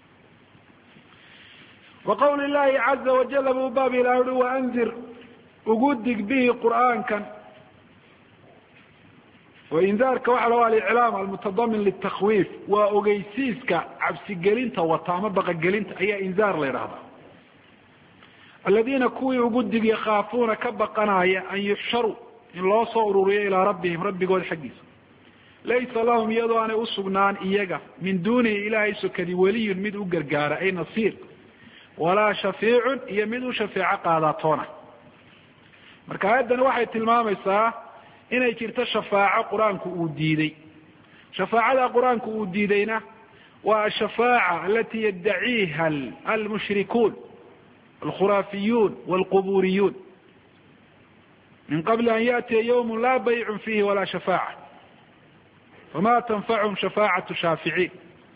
wa qawli llahi caza wajala buu baab ilah ui waandir ugu dig bihi qur'aankan waindaarka waxa la aliclaam almutadamin litakwiif waa ogeysiiska cabsigelinta wata ama baqagelinta ayaa indaar la yidhahdaa aladiina kuwii ugu dig yakaafuuna ka baqanaya an yuxsharuu in loo soo ururiyo ilaa rabbihim rabbigood xaggiisa laysa lahum iyadoo aanay usugnaan iyaga min duunihi ilaahay sokadi weliyun mid u gargaara ay nasiir walaa shafiicun iyo mid u shafeeco qaadaatoona marka aayaddani waxay tilmaamaysaa inay jirto shafaaco qur-aanku uu diiday. shafaacada qur-aanku uu diidayna waa ashafaaca alati yaddaciiha almushrikuun alkhuraafiyuun walqubuuriyuun min qabli an yaأtiya ywm laa baycun fiihi walaa shafaaca fama tanfachum shafaacatu shaaficiin.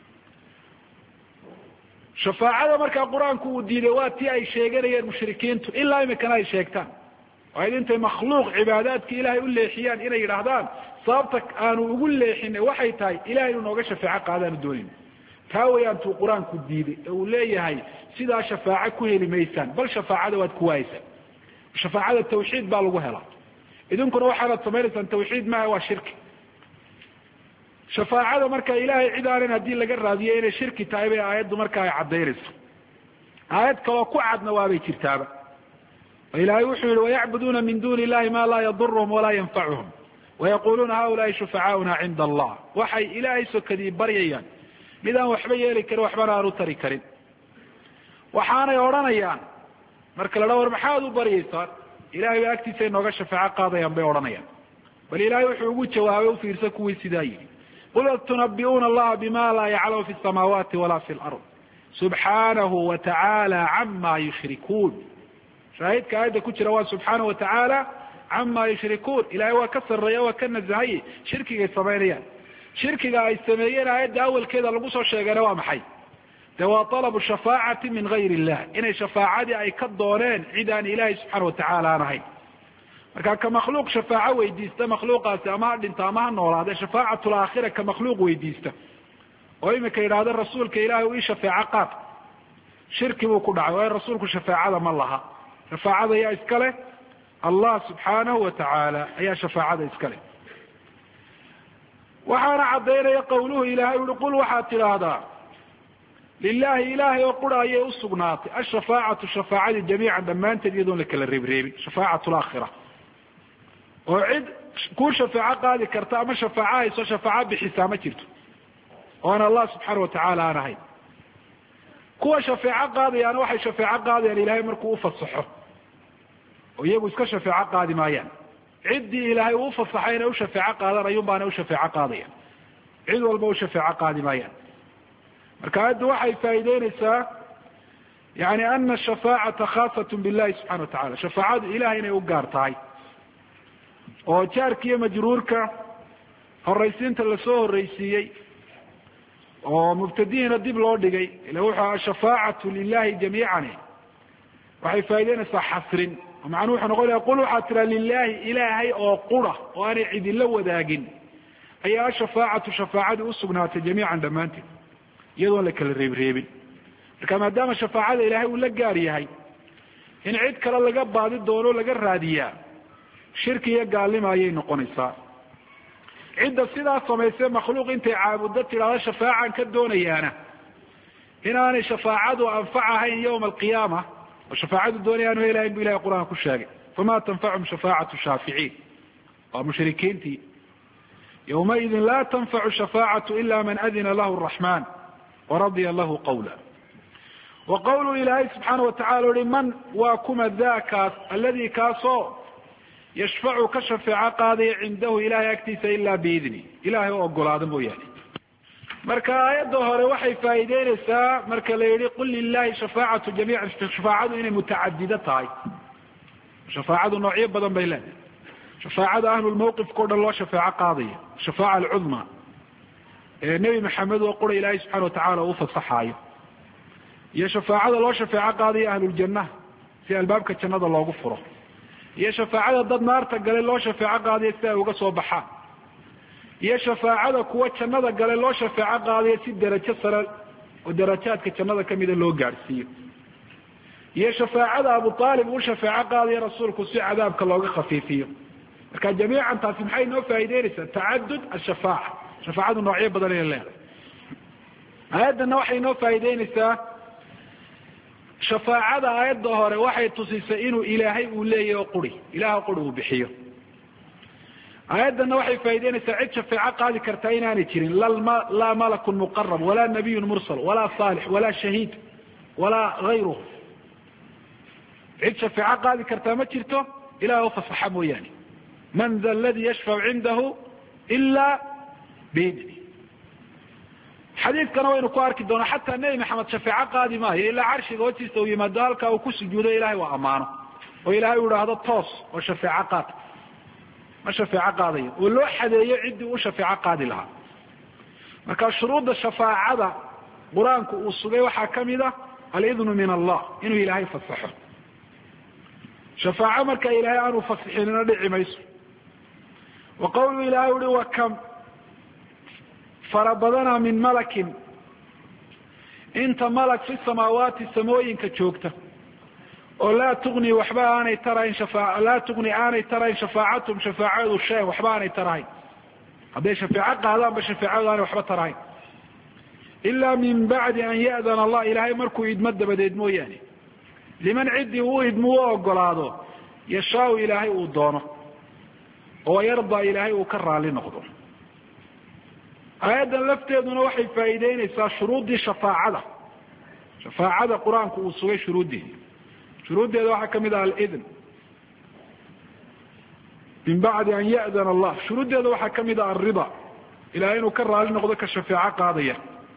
shafaacada markaa qur-aanku uu diiday waa tii ay sheeganayeen mushrikiintu ilaa imikana ay sheegtaan, waa id intay makhluuq cibaadaadka ilaahay u leexiyaan inay yidhaahdaan sababta aanu ugu leexinay waxay tahay ilahay inuu nooga shafaaco qaadaanu doonin. taa wayaan tuu qur-aanku diiday ee uu leeyahay sidaa shafaaco ku heli maysaan, bal shafaacada waad ku waayeysaan. shafaacada tawxiid baa lagu helaa, idinkuna waxaanad samaynaysaan tawxiid maaha, waa shirki. shafaacada marka ilaahay cid aanan haddii laga raadiyo inay shirki tahay bay aayaddu marka ay caddaynayso. aayad kaloo ku cadna waabay jirtaaba, oo ilaahay wuxuu yihi wayacbuduuna min duni illahi ma laa yaduruhum walaa yanfacuhum wayaquluuna haulaai shufacaauna cinda allah. waxay ilaahay sokadii baryayaan mid aan waxba yeeli karin waxbana aan u tari karin. waxaanay odhanayaan marka la dhaa war maxaad u baryaysaan, ilahay bay agtiisa inooga shafaaco qaadayaan bay odhanayaan. bal ilaahay wuxuu ugu jawaabay ufiirsa kuwii sidaa yidhi qul tunabi'uuna allaha bima laa yaclamu fi samaawaati walaa fi lard subxaanahu watacaala cama yushrikuun. shaahidka aayadda ku jira waa subxaanahu watacaala cama yushrikuun. ilahay waa ka sarreeya, waa ka nasahaye shirkigay samaynayaan. shirkiga ay sameeyeen aayadda awalkeeda lagu soo sheegayna waa maxay? de waa talabu shafaacati min gayr illah, inay shafaacadii ay ka dooneen cid aan ilaahay subxaana watacaala aan ahayn. marka ka makhluuq shafaaco weydiista, makhluuqaasi ama ha dhinto ama ha noolaade, shafaacat laakhira ka makhluuq weydiista oo imika yidhaahda rasuulka ilaahay u ii shafeeco qaad, shirki buu ku dhacay. waayo rasuulku shafaacada ma laha. shafaacada ayaa iska leh allah subxaanahu watacaala ayaa shafaacada iska leh. waxaana caddaynaya qawluhu ilahay uhi qul waxaad tidhaahdaa lilahi ilaahay oo qura ayay usugnaatay ashafaacatu shafaacadii jamiican dhammaanteed iyadoon la kala reebreebin. shafaacat laakhira oo cid ku shafaaco qaadi karta ama shafaaco hayso shafaaco bixisaa ma jirto oo aan allah subxaana watacaala aan ahayn. kuwa shafeeco qaadayaana waxay shafeeco qaadayaan ilaahay markuu ufasaxo, oo iyagu iska shafeeco qaadi maayaan. ciddii ilaahay uu ufasaxay inay u shafeeco qaadaan ayuun baana u shafeeco qaadayaan, cid walba u shafeeco qaadi maayaan. marka aayaddu waxay faa'iideynaysaa yani ana shafaacata khaasat billahi subxana watacala, shafaacadu ilahay inay u gaar tahay, oo jaarka iyo majruurka horaysiinta lasoo horreysiiyey oo mubtadihiina dib loo dhigay ila wuxuu aha shafaacatu lilahi jamiican, waxay faa'ideynaysaa xasrin. oo macnuu wuxuu noqonaya qul waxaad tiraa lilahi ilaahay oo qura oo aanay cidinla wadaagin ayaa shafaacatu shafaacadii usugnaatay jamiican dhammaanteed iyadoon la kala reebreebin. marka maadaama shafaacada ilaahay uu la gaar yahay, in cid kale laga baadi doono laga raadiyaa shirki iyo gaalnima ayay noqonaysaa. cidda sidaa samaysay makhluuq intay caabuddo tidhaahdo shafaacan ka doonayaana inaanay shafaacadu anfac ahayn yawma alqiyaama, oo shafaacadu doonayaanu helahayn bu ilahay qur-aanka ku sheegay fama tanfachum shafaacatu shaaficiin. waa mushrikiintii yawmaidin laa tanfacu shafaacatu ila man adina lahu araxman waradiya lahu qawla. wa qawlu ilaahay subxaana watacala uhi man waa kuma daakaas alladii kaasoo yashfacu ka shafeeco qaadaya cindahu ilahay agtiisa ilaa biidni, ilahay oo ogolaada mooyaane. marka aayadda hore waxay faa'iideynaysaa marka la yihi qul lilahi shafaacatu jamiican, shafaacadu inay mutacadido tahay. shafaacadu noocyo badan bay leedahay. shafaacada ahlulmawqifka o dhan loo shafeeco qaadaya, shafaaca alcudma ee nebi maxamed oo qura ilaahay subxana watacala uu fasaxaayo, iyo shafaacada loo shafeeco qaadaya ahluljannaha si albaabka jannada loogu furo, iyo shafaacada dad naarta gale loo shafeeco qaadaya si ay uga soo baxaan, iyo shafaacada kuwa jannada gale loo shafeeco qaadaya si derajo sare oo darajaadka jannada kamida loo gaadhsiiyo, iyo shafaacada abu aalib uu shafeeco qaadaya rasuulku si cadaabka looga khafiifiyo. marka jamiican taasi maxay noo faa'ideynaysaa? tacadud ashafaaca, shafaacadu noocyo badan ay leedahay. aayaddana waxay noo faa'ideynaysaa shafaacada aayadda hore waxay tusisay inuu ilaahay uu leeyahy oo quri, ilaah quri uu bixiyo. aayaddana waxay faa'ideynaysaa cid shafeeco qaadi kartaa inaanay jirin, laa malakun muqarab walaa nabiyun mursal walaa saalix walaa shahiid walaa gayruhu. cid shafeeco qaadi kartaa ma jirto ilahay ufasaxa mooyaane man tha aladi yashfacu cindahu ila biidni xadiidkana waynu ku arki doonaa xataa nebi maxamed shafeeco qaadi maayo ilaa carshiga hoostiisa uu yimaado halkaa uu ku sujuudo ilahay waa ammaano oo ilahay u idhaahdo toos oo shafeeco qaad ma shafeeco qaadayo oo loo xadeeyo ciddii u shafeeco qaadi lahaa marka shuruudda shafaacada qur-aanku uu sugay waxaa kamid a alidnu min allah inuu ilaahay fasaxo shafaaco marka ilaahay aanu fasixinina dhici mayso wa qawlu ilahay uhi wa kam fara badana min malakin inta malag fi samaawaati samooyinka joogta oo laa tugni waxba aanay tarayn laa tugni aanay tarayn shafaacatum shafaacadu shay waxba aanay tarahayn hadday shafeeco qaadaanba shafeecadu aanay waxba tarahayn ila min bacdi an ya'dana allah ilaahay markuu idmo dabadeed mooyaane liman ciddii uu idmo u ogolaado yashaau ilaahay uu doono oo yarda ilaahay uu ka raali noqdo aayaddan lafteeduna waxay faa'iideynaysaa shuruuddii shafaacada qur-aanku uu sugay shuruuddeeda waxaa kamid ah alidn min bacdi an ya'dana allah shuruuddeeda waxaa kamid ah alrida ilahay inuu ka raali noqdo ka shafeeco qaadaya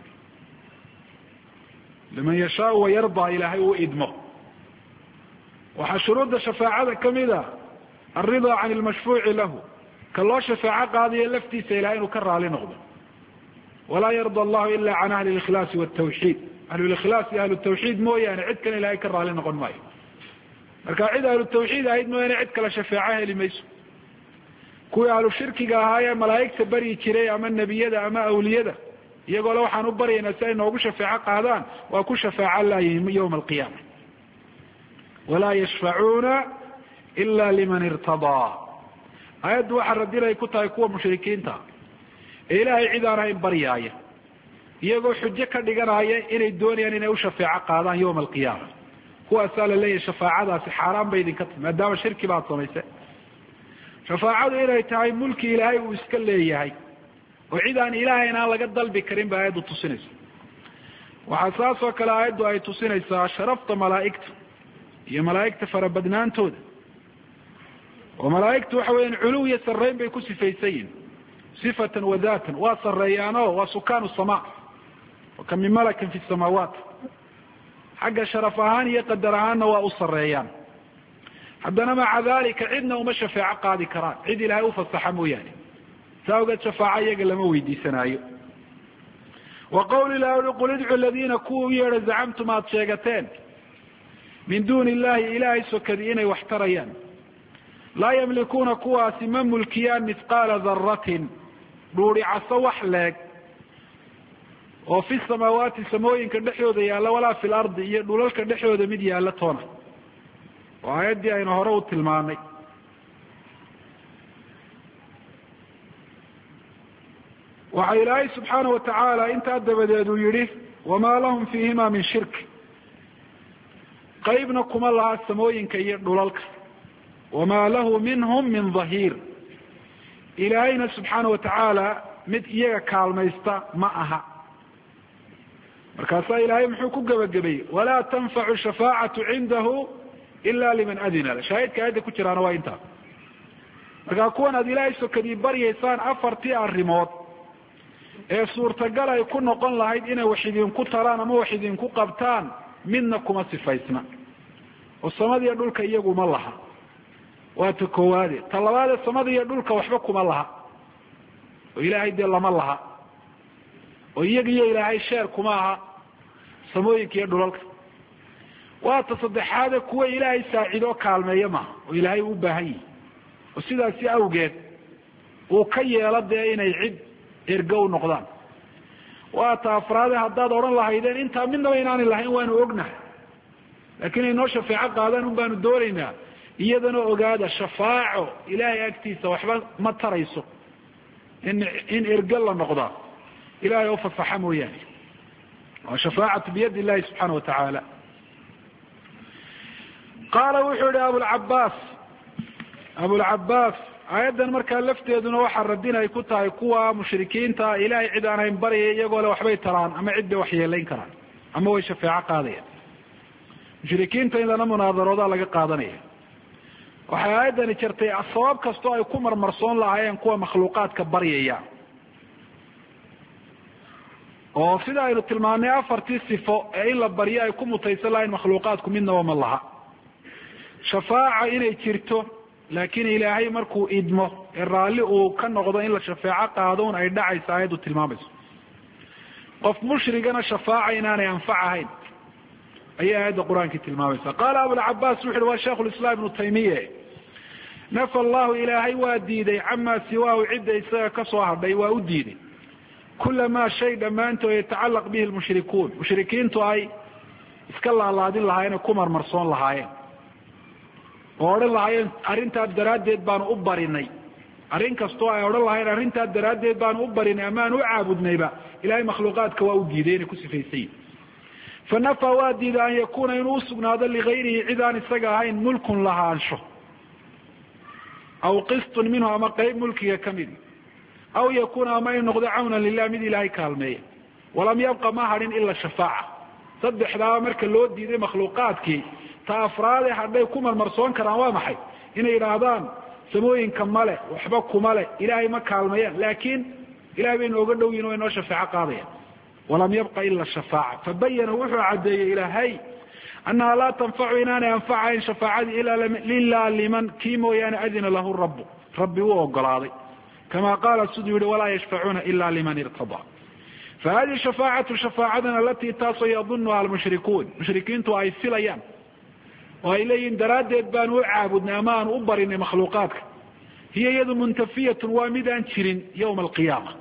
liman yashaau wayarda ilaahay uu idmo waxaa shuruudda shafaacada kamid a alrida can lmashfuuci lahu ka loo shafeeco qaadayo laftiisa ilahay inuu ka raali noqdo walaa yarda allahu ila can ahli likhlaasi wtawxiid ahlulkhlaas iyo ahlutawxiid mooyaane cid kale ilahay ka raali noqon maayo marka cid ahlutawxiid ahayd mooyaane cid kale shafeeco heli mayso kuwii ahlu shirkiga ahaayee malaa'igta baryi jiray ama nebiyada ama awliyada iyagoo le waxaan u baryaynaa si ay noogu shafeeco qaadaan waa ku shafeeco laayihin yawma alqiyaama walaa yashfacuuna ila liman irtadaa aayaddu waxaa radinay ku tahay kuwa mushrikiinta ee ilaahay cid aan ahayn baryaaya iyagoo xujo ka dhiganaya inay doonayaan inay u shafeeco qaadaan yawma alqiyaama kuwaasaa la leeyahay shafaacadaasi xaaraan bay idinka tahay maadaama shirki baad samaysay shafaacadu inay tahay mulki ilaahay uu iska leeyahay oo cid aan ilaahayn aan laga dalbi karin ba aayaddu tusinaysa waxaa saas oo kale aayaddu ay tusinaysaa sharafta malaa'igta iyo malaa'igta farabadnaantooda oo malaa'igtu waxa weeyaan culuw iyo sarreyn bay ku sifaysan yihin sifatan wa daatan waa sarreeyaano waa sukaanu samaa wa kam min malakin fi samaawaat xagga sharaf ahaan iyo qadar ahaanna waa u sarreeyaan haddana maca dalika cidna uma shafeeco qaadi karaan cid ilaahay u fasaxa mooyaane saa ogeed shafaaco iyaga lama weydiisanaayo wa qawli ilahi ui qul idcu ladiina kuwa u yeedha zacamtum aad sheegateen min duuni illahi ilaahay sokadi inay wax tarayaan laa yamlikuuna kuwaasi ma mulkiyaan mithqaala daratin dhuuricaso wax leeg oo fi samaawaati samooyinka dhexdooda yaalla walaa fi lardi iyo dhulalka dhexdooda mid yaalla toona oo aayaddii aynu hore u tilmaanay waxa ilaahay subxaanahu watacaala intaa dabadeed uu yihi wamaa lahum fiihima min shirk qaybna kuma laha samooyinka iyo dhulalka wamaa lahu minhum min dhahiir ilaahayna subxaanahu watacaala mid iyaga kaalmaysta ma aha markaasaa ilaahay muxuu ku gebagabeeyey walaa tanfacu shafaacatu cindahu ila liman adina la shaahidka aayadda ku jiraana waa intaa markaa kuwan aad ilaahay sokadii baryaysaan afartii arrimood ee suurtagal ay ku noqon lahayd inay wax idinku taraan ama wax idinku qabtaan midna kuma sifaysna oo samada iyo dhulka iyaguma laha waa ta koowaade ta labaade samada iyo dhulka waxba kuma laha oo ilaahay dee lama laha oo iyaga iyo ilaahay sheer kuma aha samooyinka iyo dhulalka waa ta saddexaade kuwa ilaahay saacidoo kaalmeeya maaha oo ilaahay u baahan yihi oo sidaasi awgeed uu ka yeelo dee inay cid ergo u noqdaan waa ta afraade haddaad odhan lahaydeen intaa midnaba inaanay lahayn waanu ognahay laakiin ay noo shafeeco qaadaan un baanu doonaynaa iyadana ogaada shafaaco ilaahay agtiisa waxba ma tarayso in ergo la noqdaa ilahay oo fasaxa mooyaane waa shafaacatu biyadi illahi subxaana watacaala qaala wuxuu yihi abulcabaas aayaddan markaa lafteeduna waxaa radin ay ku tahay kuwa mushrikiinta ilahay cid aan hayn baryaya iyagoo le waxbay taraan ama cid bay wax yeelayn karaan ama way shafeeco qaadayaan mushrikiinta in lana munaadaroodaa laga qaadanaya waxay aayadani jirtay sabab kastoo ay ku marmarsoon lahaayeen kuwa makhluuqaadka baryaya oo sida aynu tilmaanay afartii sifo ee in la baryo ay ku mutaysan lahayn makhluuqaadku midnaba ma laha shafaaca inay jirto laakiin ilaahay markuu idmo ee raalli uu ka noqdo in la shafeeco qaado un ay dhacaysa aayaddu tilmaamayso qof mushrigana shafaaca inaanay anfac ahayn ayay aayadda qur-aankii tilmaamaysa qaala abulcabaas wuxu uhi waa sheikhu lislaam ibnu taymiye nafa allahu ilaahay waa diiday camaa siwaahu cidda isaga ka soo hadhay waa u diiday kulamaa shay dhammaantood yatacallaq bihi lmushrikuun mushrikiintu ay iska laalaadin lahaayeen ku marmarsoon lahaayeen oo odhan lahaayeen arrintaa daraaddeed baanu u barinay arrin kastoo ay odhan lahayen arrintaa daraaddeed baanu u barinay amaan u caabudnayba ilahay makhluuqaadka waa u diiday inay ku sifaysayin fanafa waa diiday an yakuuna inuu usugnaado ligayrihi cid aan isaga ahayn mulkun lahaansho aw qistun minhu ama qeyb mulkiga ka midi aw yakuuna ama in noqdo cawnan lilah mid ilaahay kaalmeeya walam yabqa ma hadhin ila shafaaca saddexdaaba marka loo diiday makhluuqaadkii ta afraade hadhay ku marmarsoon karaan waa maxay inay yidhaahdaan samooyinka male waxba kuma le ilaahay ma kaalmeeyaan laakiin ilahay bay nooga dhow yihin o inoo shafeeco qaadayaan walam yabqa ila shafaaca fabayana wuxuu caddeeyey ilaahay annaha laa tanfacu inaanay anfacayn shafaacadii ilaa liman kii mooyaane adina lahu rabu rabbi uu ogolaaday kama qaala siduu yihi walaa yashfacuuna ila liman irtadaa fahadihi shafaacatu shafaacadan alatii taasoo yadunuha almushrikuun mushrikiintu ay filayaan oo ay leeyihin daraaddeed baanu u caabudnay ama aanu u barinay makhluuqaadka hiya iyadu muntafiyatun waa mid aan jirin yawma alqiyaama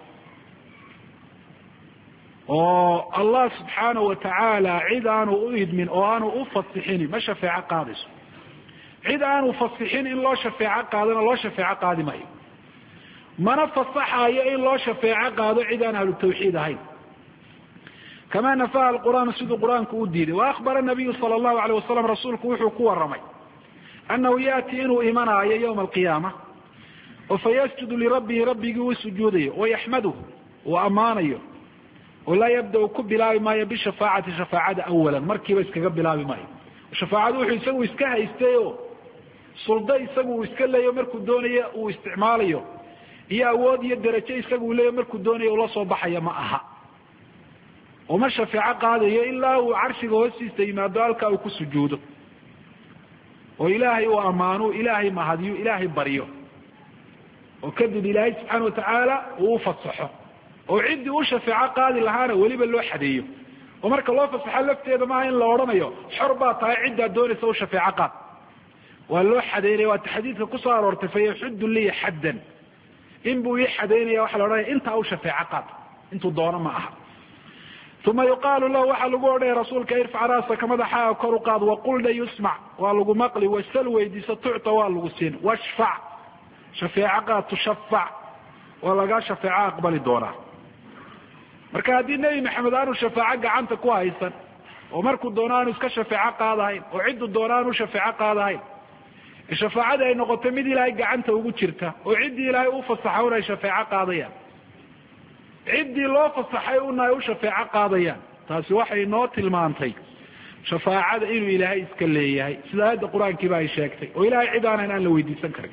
oo allah subxaanahu watacaala cid aanu u idmin oo aanu u fasixin ma shafeeco qaadayso cid aanu fasixin in loo shafeeco qaadona loo shafeeco qaadi maayo mana fasaxaayo in loo shafeeco qaado cid aan ahlu tawxiid ahayn kama nafaha alqur'aanu siduu qur-aanku u diiday waakbara nabiyu sala allahu alayh wasalam rasuulku wuxuu ku waramay annahu yaati inuu imanaayo yawma alqiyaama oo fayasjudu lirabbihi rabbigii uu sujuudayo wayaxmaduhu uu ammaanayo oo laa yabda-u ku bilaabi maayo bishafaacati shafaacada awalan markiiba iskaga bilaabi maayo shafaacadu wuxuu isagu iska haystay oo suldo isagu uu iska leeyo markuu doonayo uu isticmaalayo iyo awood iyo derajo isagu uu leeyo markuu doonayo ula soo baxaya ma aha oo ma shafeeco qaadayo ilaa uu carshiga hoostiisa yimaado halkaa uu ku sujuudo oo ilaahay uu ammaano ilaahay mahadiyo ilaahay baryo oo kadib ilaahay subxaana watacaala uu ufasaxo oo ciddii u shafeeco qaadi lahaana weliba loo xadeeyo oo marka loo fasaxo lafteeda maaha in la odhanayo xor baa tahay ciddaad doonaysa u shafeeco qaad waa loo xadeynaya waata xadiidka kusoo aroortay fayaxuddu liya xaddan in buu ii xadeynaya waxaa la odhanaya intaa u shafeeco qaad intuu doono ma aha uma yuqaalu lahu waxaa lagu odhanaya rasuulka irfac raasaka madaxaaga kor u qaad waqulna yusmac waa lagu maqli wasal weydiiso tucta waa lagu siin washfac shafeeco qaad tushafac waa lagaa shafeeco aqbali doonaa marka haddii nebi maxamed aanu shafeeco gacanta ku haysan oo markuu doono aanu iska shafeeco qaadahayn oo ciddu doono aanu shafeeco qaadahayn shafaacadii ay noqotay mid ilaahay gacanta ugu jirta oo ciddii ilaahay u fasaxa un ay shafeeco qaadayaan ciddii loo fasaxay una ay u shafeeco qaadayaan taasi waxay noo tilmaantay shafaacada inuu ilaahay iska leeyahay sida aayadda qur-aankiiba ay sheegtay oo ilahay cid aanan aan la weydiisan karin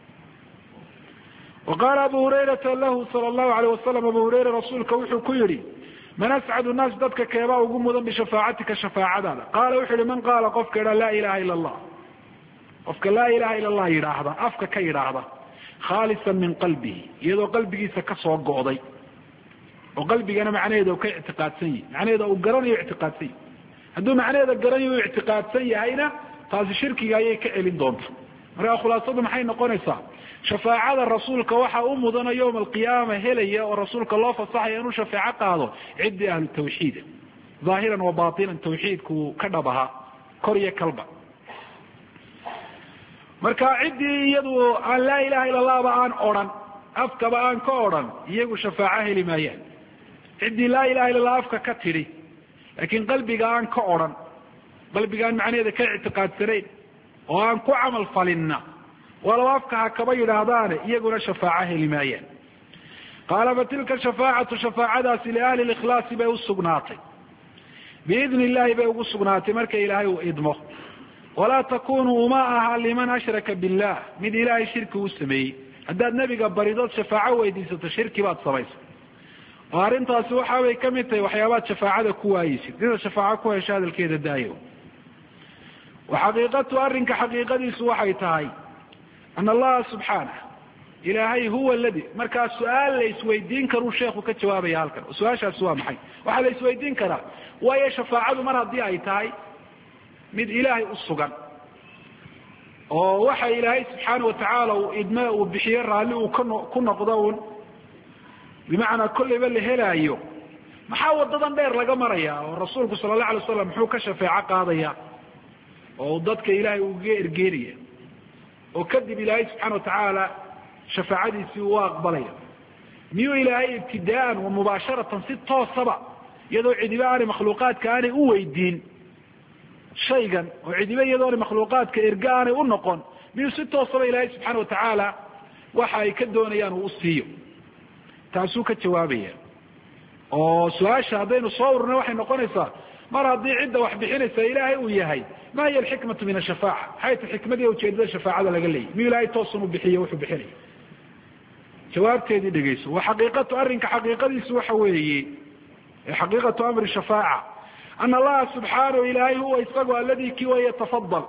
wa qaala abu hurayrata lahu sala allahu alayh wasalam abu hureyre rasuulka wuxuu ku yihi man ascadu naas dadka keebaa ugu mudan bishafaacatika shafaacadaada qaala wuxuu yihi man qaala qofka idha laa ilaha ila allah qofka laa ilaha ila allah yidhaahda afka ka yidhaahda khaalisan min qalbihi iyadoo qalbigiisa kasoo go'day oo qalbigana macnaheeda uu ka ictiqaadsan yahay macnaheeda uu garanayo ictiqaadsan yahay hadduu macnaheeda garanayo u ictiqaadsan yahayna taasi shirkiga ayay ka celin doonta markaa khulaasadu maxay noqonaysaa shafaacada rasuulka waxa u mudana yawma alqiyaama helaya oo rasuulka loo fasaxaya inuu shafeeco qaado ciddii ahlu tawxiida dhaahiran wa baatinan tawxiidku ka dhab ahaa kor iyo kalba marka ciddii iyadu aan laa ilaha illa allahba aan odhan afkaba aan ka odhan iyagu shafaaco heli maayaan ciddii laa ilaha illa allah afka ka tidhi laakiin qalbiga aan ka odhan qalbiga aan macnaheeda ka ictiqaadsanayn oo aan ku camal falinna walow afka ha kaba yidhaahdaane iyaguna shafaaco heli maayaan qaala fatilka shafaacatu shafaacadaasi liahli likhlaasi bay usugnaatay biidni illahi bay ugu sugnaatay marka ilaahay uu idmo walaa takunu uma aha liman ashraka billah mid ilaahay shirki u sameeyey. haddaad nebiga baridood shafaaco weydiisato shirki baad samaysa, oo arrintaasi waxaabay kamid tahay waxyaabaad shafaacada ku waayeysid. inaad shafaaco ku hesho hadalkeeda daayo. wa xaqiiqatu arrinka xaqiiqadiisu waxay tahay ana allaha subxaanah ilaahay huwa aladi, markaa su-aal la isweydiin karuu sheekhu ka jawaabaya halkan. su-aashaasi waa maxay? waxaa la isweydiin karaa waayo shafaacadu mar haddii ay tahay mid ilaahay u sugan, oo waxa ilaahay subxaana watacaala uu idme uu bixiye raalli uu ku noqdo un bimacnaa kolleyba la helaayo, maxaa wadadan dheer laga maraya? oo rasuulku sala allahu alay wasalam muxuu ka shafeeco qaadaya oo dadka ilaahay uga ergeenaya, oo kadib ilaahay subxaana watacaala shafaacadiisii uu aqbalaya? miyuu ilaahay ibtidaa'an wa mubaasharatan si toosaba iyadoo cidiba aanay makhluuqaadka aanay u weydiin shaygan, oo cidiba iyadoona makhluuqaadka erga aanay u noqon, miyuu si toosaba ilaahay subxaana watacaala waxa ay ka doonayaan uu usiiyo? taasuu ka jawaabaya. oo su-aasha haddaynu soo ururna waxay noqonaysaa, mar haddii cidda wax bixinaysa ilaahay uu yahay, ma hiya alxikmatu min ashafaaca? maxay ta xikmadiiy ujeedada shafaacada laga leeyay? miyuu ilaahay toosan u bixiyo wuxuu bixinaya? jawaabteedii dhegeyso. wa xaqiiqatu arrinka xaqiiqadiisu waxa weeye, xaqiiqatu amri shafaaca ana allaha subxaanahu ilaahay huwa isagu aladi kii wa yatafadal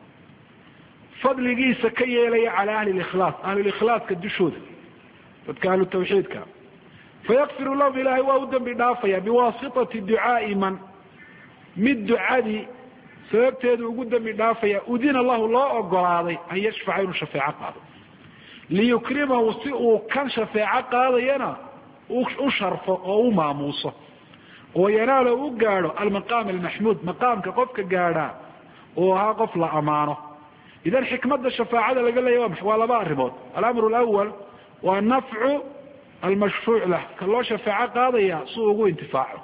fadligiisa ka yeelaya cala ahli likhlaas, ahlulikhlaaska dushooda, dadka ahlu tawxiidka. fayakfiru lahum ilaahay waa u dambi dhaafaya biwaasitati ducaai man mid ducadii sababteedu ugu dambi dhaafaya udina lahu loo ogolaaday an yashfaca inuu shafeeco qaado, liyukrimahu si uu kan shafeeco qaadayana u sharfo oo u maamuuso, oo yanaalo u gaadho almaqaam almaxmuud, maqaamka qofka gaadhaa oo ahaa qof la amaano. idan xikmada shafaacada laga leeya waa laba arrimood. alamru alawal waa nafcu almashfuuc lah, ka loo shafeeco qaadaya si uu ugu intifaaco,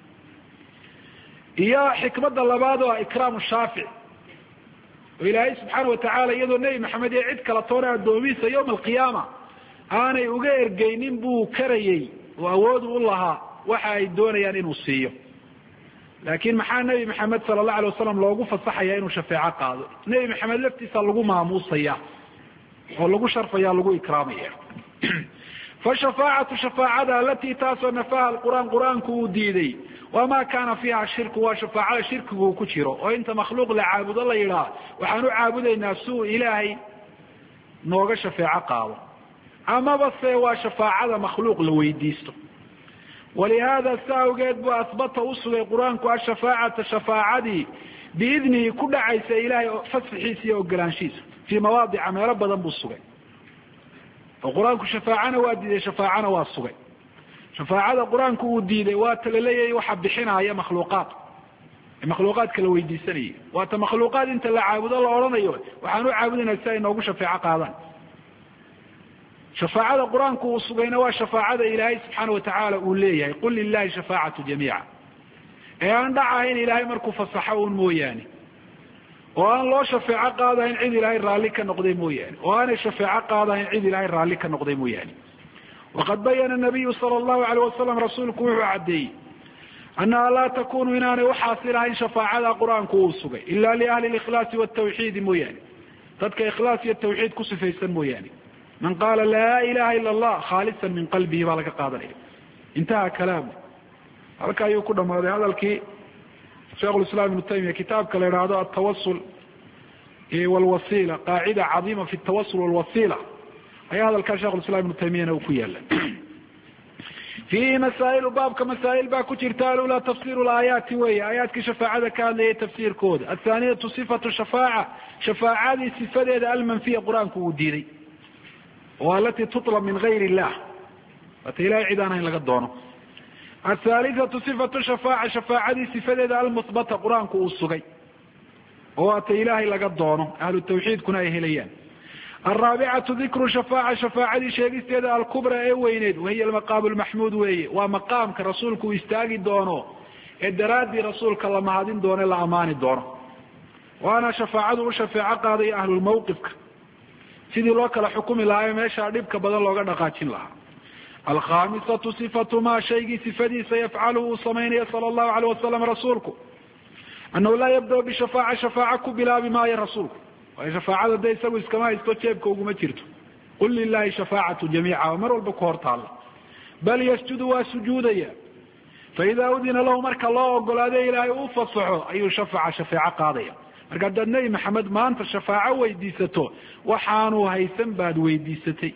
iyo xikmada labaad oo ikraamu shaafic, oo ilaahay subxaana watacaala iyadoo nebi maxamed iyo cid kala toona addoomihiisa yowma alqiyaama aanay uga ergeynin buu karayey oo awood u lahaa waxa ay doonayaan inuu siiyo. laakiin maxaa nebi maxamed sala allahu alay wasalam loogu fasaxaya inuu shafeeco qaado? nebi maxamed laftiisa lagu maamuusaya oo lagu sharfaya, lagu ikraamaya. fashafaacatu shafaacada alatii taasoo nafaha alqur'aan qur-aanku uu diiday, wamaa kaana fiiha shirku, waa shafaacada shirkigu uu ku jiro, oo inta makhluuq la caabudo la yidhaah waxaan u caabudaynaa si uu ilaahay nooga shafeeco qaado, amaba se waa shafaacada makhluuq la weydiisto. walihaada si awgeed buu asbata usugay qur-aanku ashafaacata shafaacadii biidnihi ku dhacaysa ilaahay fasxiisa iyo ogolaanshiisa fii mawaadica meelo badan buu sugay. oo qur-aanku shafaacana waa diiday, shafaacana waa sugay. shafaacada qur-aanku uu diiday waa ta laleeyahay waxa bixinaya makhluuqaadka la weydiisanayay, waata makhluuqaad inta la caabudo la odhanayo waxaan u caabudayna si ay noogu shafeeco qaadaan. shafaacada qur-aanku uu sugayna waa shafaacada ilaahay subxaana watacaala uu leeyahay, qul lilahi shafaacatu jamiica, ee aan dhacahayn ilaahay markuu fasaxo un mooyaane, oo aan loo shafeeco qaadahayn cid ilaahay raalli ka noqday mooyaane, oo aanay shafeeco qaadahayn cid ilaahay raalli ka noqday mooyaane. waqad bayana nabiyu sala allahu alayh wasalam, rasuulku wuxuu caddeeyey annaha laa takunu inaanay uxaasilahayn shafaacada qur-aanku uu sugay ila liahli likhlaasi watawxiidi mooyaane, dadka ikhlaas iyo tawxiid ku sifaysan mooyaane. man qaala laa ilaha ila allah khaalisan min qalbihi baa laga qaadanaya. intaha kalaamu, halka ayuu ku dhamaaday hadalkii sheikhulislaam ibnu taymiya kitaabka la idhaahdo atawasul walwasila, qaacida cadiima fi tawasul walwasila, ayaa hadalkaa sheikhulislaam ibnu taymiyana uu ku yaala. fiihi masaa'ilu, baabka masaa'il baa ku jirta. alula tafsiru laayaati weeye, aayaadkii shafaacada ka hadlayay tafsiirkooda. athaaniyatu sifatu shafaaca, shafaacadii sifadeeda almanfiya qur-aanku uu diiday, oo alatii tutlab min gayr illah, waata ilahay cid aan hayn laga doono. athaalithatu sifatu shafaaca, shafaacadii sifadeeda almuhbata qur-aanku uu sugay, oo waata ilaahay laga doono, ahlu tawxiidkuna ay helayaan. alraabicatu dikru shafaaca, shafaacadii sheegisteeda alkubra ee weyneed, wahiya almaqaamu lmaxmuud weeye, waa maqaamka rasuulku uu istaagi doono ee daraaddii rasuulka la mahadin doono, la amaani doono. waana shafaacadu u shafeeco qaadaya ahlulmawqifka, sidii loo kala xukumi lahaa meeshaa dhibka badan looga dhaqaajin lahaa. alkhaamisatu sifatu maa shaygii sifadiisa yafcaluhu uu samaynayo sala allahu alayh wasalam rasuulku, annahu laa yabda bishafaaca shafaaca ku bilaabi maayo rasuulku waayo shafaacada dee isagu iskama haysto jeebka uguma jirto qul lilahi shafaacatu jamiica mar walba ku hor taalla bal yasjudu waa sujuudaya faida udina lahu marka loo ogolaade ilaahay uu fasaxo ayuu shafaaca shafeeco qaadaya marka haddaad nebi maxamed maanta shafaaco weydiisato waxaanu haysan baad weydiisatay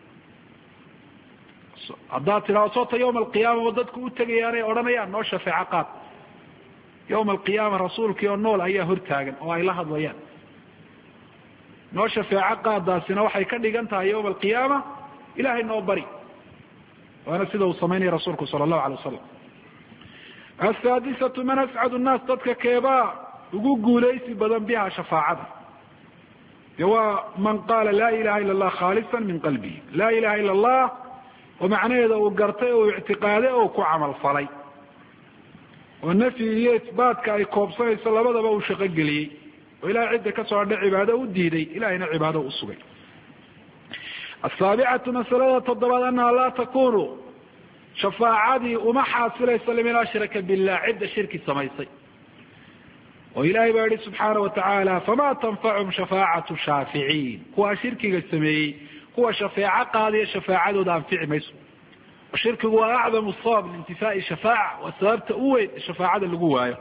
haddaad tidhahdo soota yawma alqiyaama dadku u tegayaanay odhanayaan noo shafeeco qaad yawma alqiyaama rasuulkii oo nool ayaa hortaagan oo ay la hadlayaan noo shafeeco qaadaasina waxay ka dhigan tahay yawma alqiyaama ilahay noo bari waana sida uu samaynaya rasuulku sala allahu alay wasalam asaadisatu man ascadu nnaas dadka keebaa ugu guulaysi badan biha shafaacada de waa man qaala laa ilaha ila allah khaalisa min qalbihi laa ilaha ila allah oo macnaheeda uu gartay oo ictiqaaday oo ku camal falay oo nafyi iyo isbaatka ay koobsanayso labadaba uu shaqo geliyey oo ilahay cidda kasoo hadha cibaado u diiday ilahayna cibaado u sugay asaabicatu masalada toddobaad annaha laa takunu shafaacadii uma xaasilayso liman ashraka billah cidda shirki samaysay oo ilahay baa yihi subxaana watacaala fama tanfachum shafaacatu shaaficiin kuwa shirkiga sameeyey kuwa shafeeco qaadaya shafaacadooda anfici mayso shirkigu waa acdamu sabab liintifaai shafaaca waa sababta u weyn shafaacada lagu waayo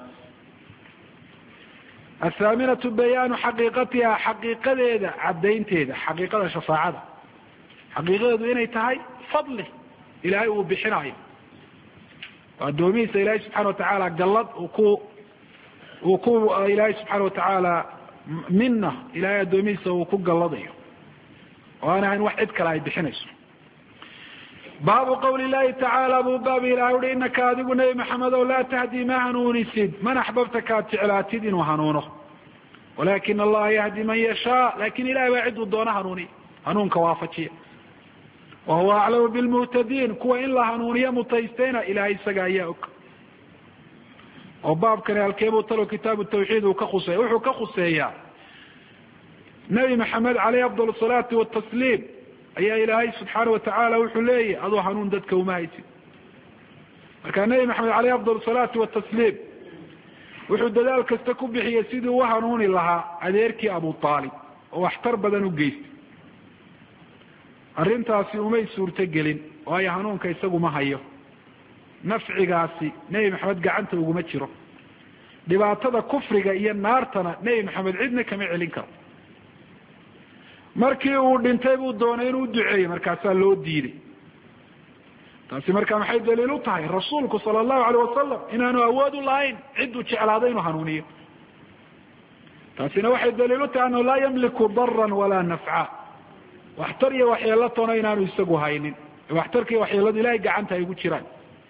athaaminatu bayaanu xaqiiqatiha xaqiiqadeeda cadaynteeda xaqiiqada shafaacada xaqiiqadeedu inay tahay fadli ilahay uu bixinayo addoomihiisa ilahay subxana watacaala gallad uu ku ilahay subxaana watacaala mina ilahay addoomihiisa uu ku galladayo oo aan ahayn wax cid kale ay bixinayso baabu qawli llahi tacaala buu baab ilahay uhi inaka adigu nebi maxamed ow laa tahdii ma hanuunisid man axbabta kaad jeclaatid inuu hanuuno walakin allaha yahdi man yashaa lakin ilahay baa ciduu doona hanuuniya hanuunka waafajiya wahuwa aclamu bilmuhtadiin kuwa in la hanuuniyo mutaystayna ilahay isaga ayaa og oo baabkani halkeebuu talo kitaabu tawxiid uu ka khuseeya wuxuu ka khuseeyaa nebi maxamed caleyh afdal asalaati watasliim ayaa ilaahay subxaana watacaala wuxuu leeyahy adoo hanuun dadka uma haysid markaa nebi maxamed caleyh afdal asalaati watasliim wuxuu dadaal kasta ku bixiyey sidii u hanuuni lahaa adeerkii abu aalib oo waxtar badan u geystay arrintaasi umay suurto gelin waayo hanuunka isagu ma hayo nafcigaasi nebi maxamed gacanta uguma jiro dhibaatada kufriga iyo naartana nebi maxamed cidna kama celin karo markii uu dhintay buu doonay inuu duceeyo markaasaa loo diiday taasi markaa maxay daliil u tahay rasuulku sala allahu alayh wasalam inaanu awood u lahayn cidduu jeclaado inuu hanuuniyo taasina waxay daliil u tahay annahu laa yamliku daran walaa nafca waxtar iyo waxyeelatona inaanu isagu haynin waxtarka iyo waxyeeladu ilahay gacanta ay ugu jiraan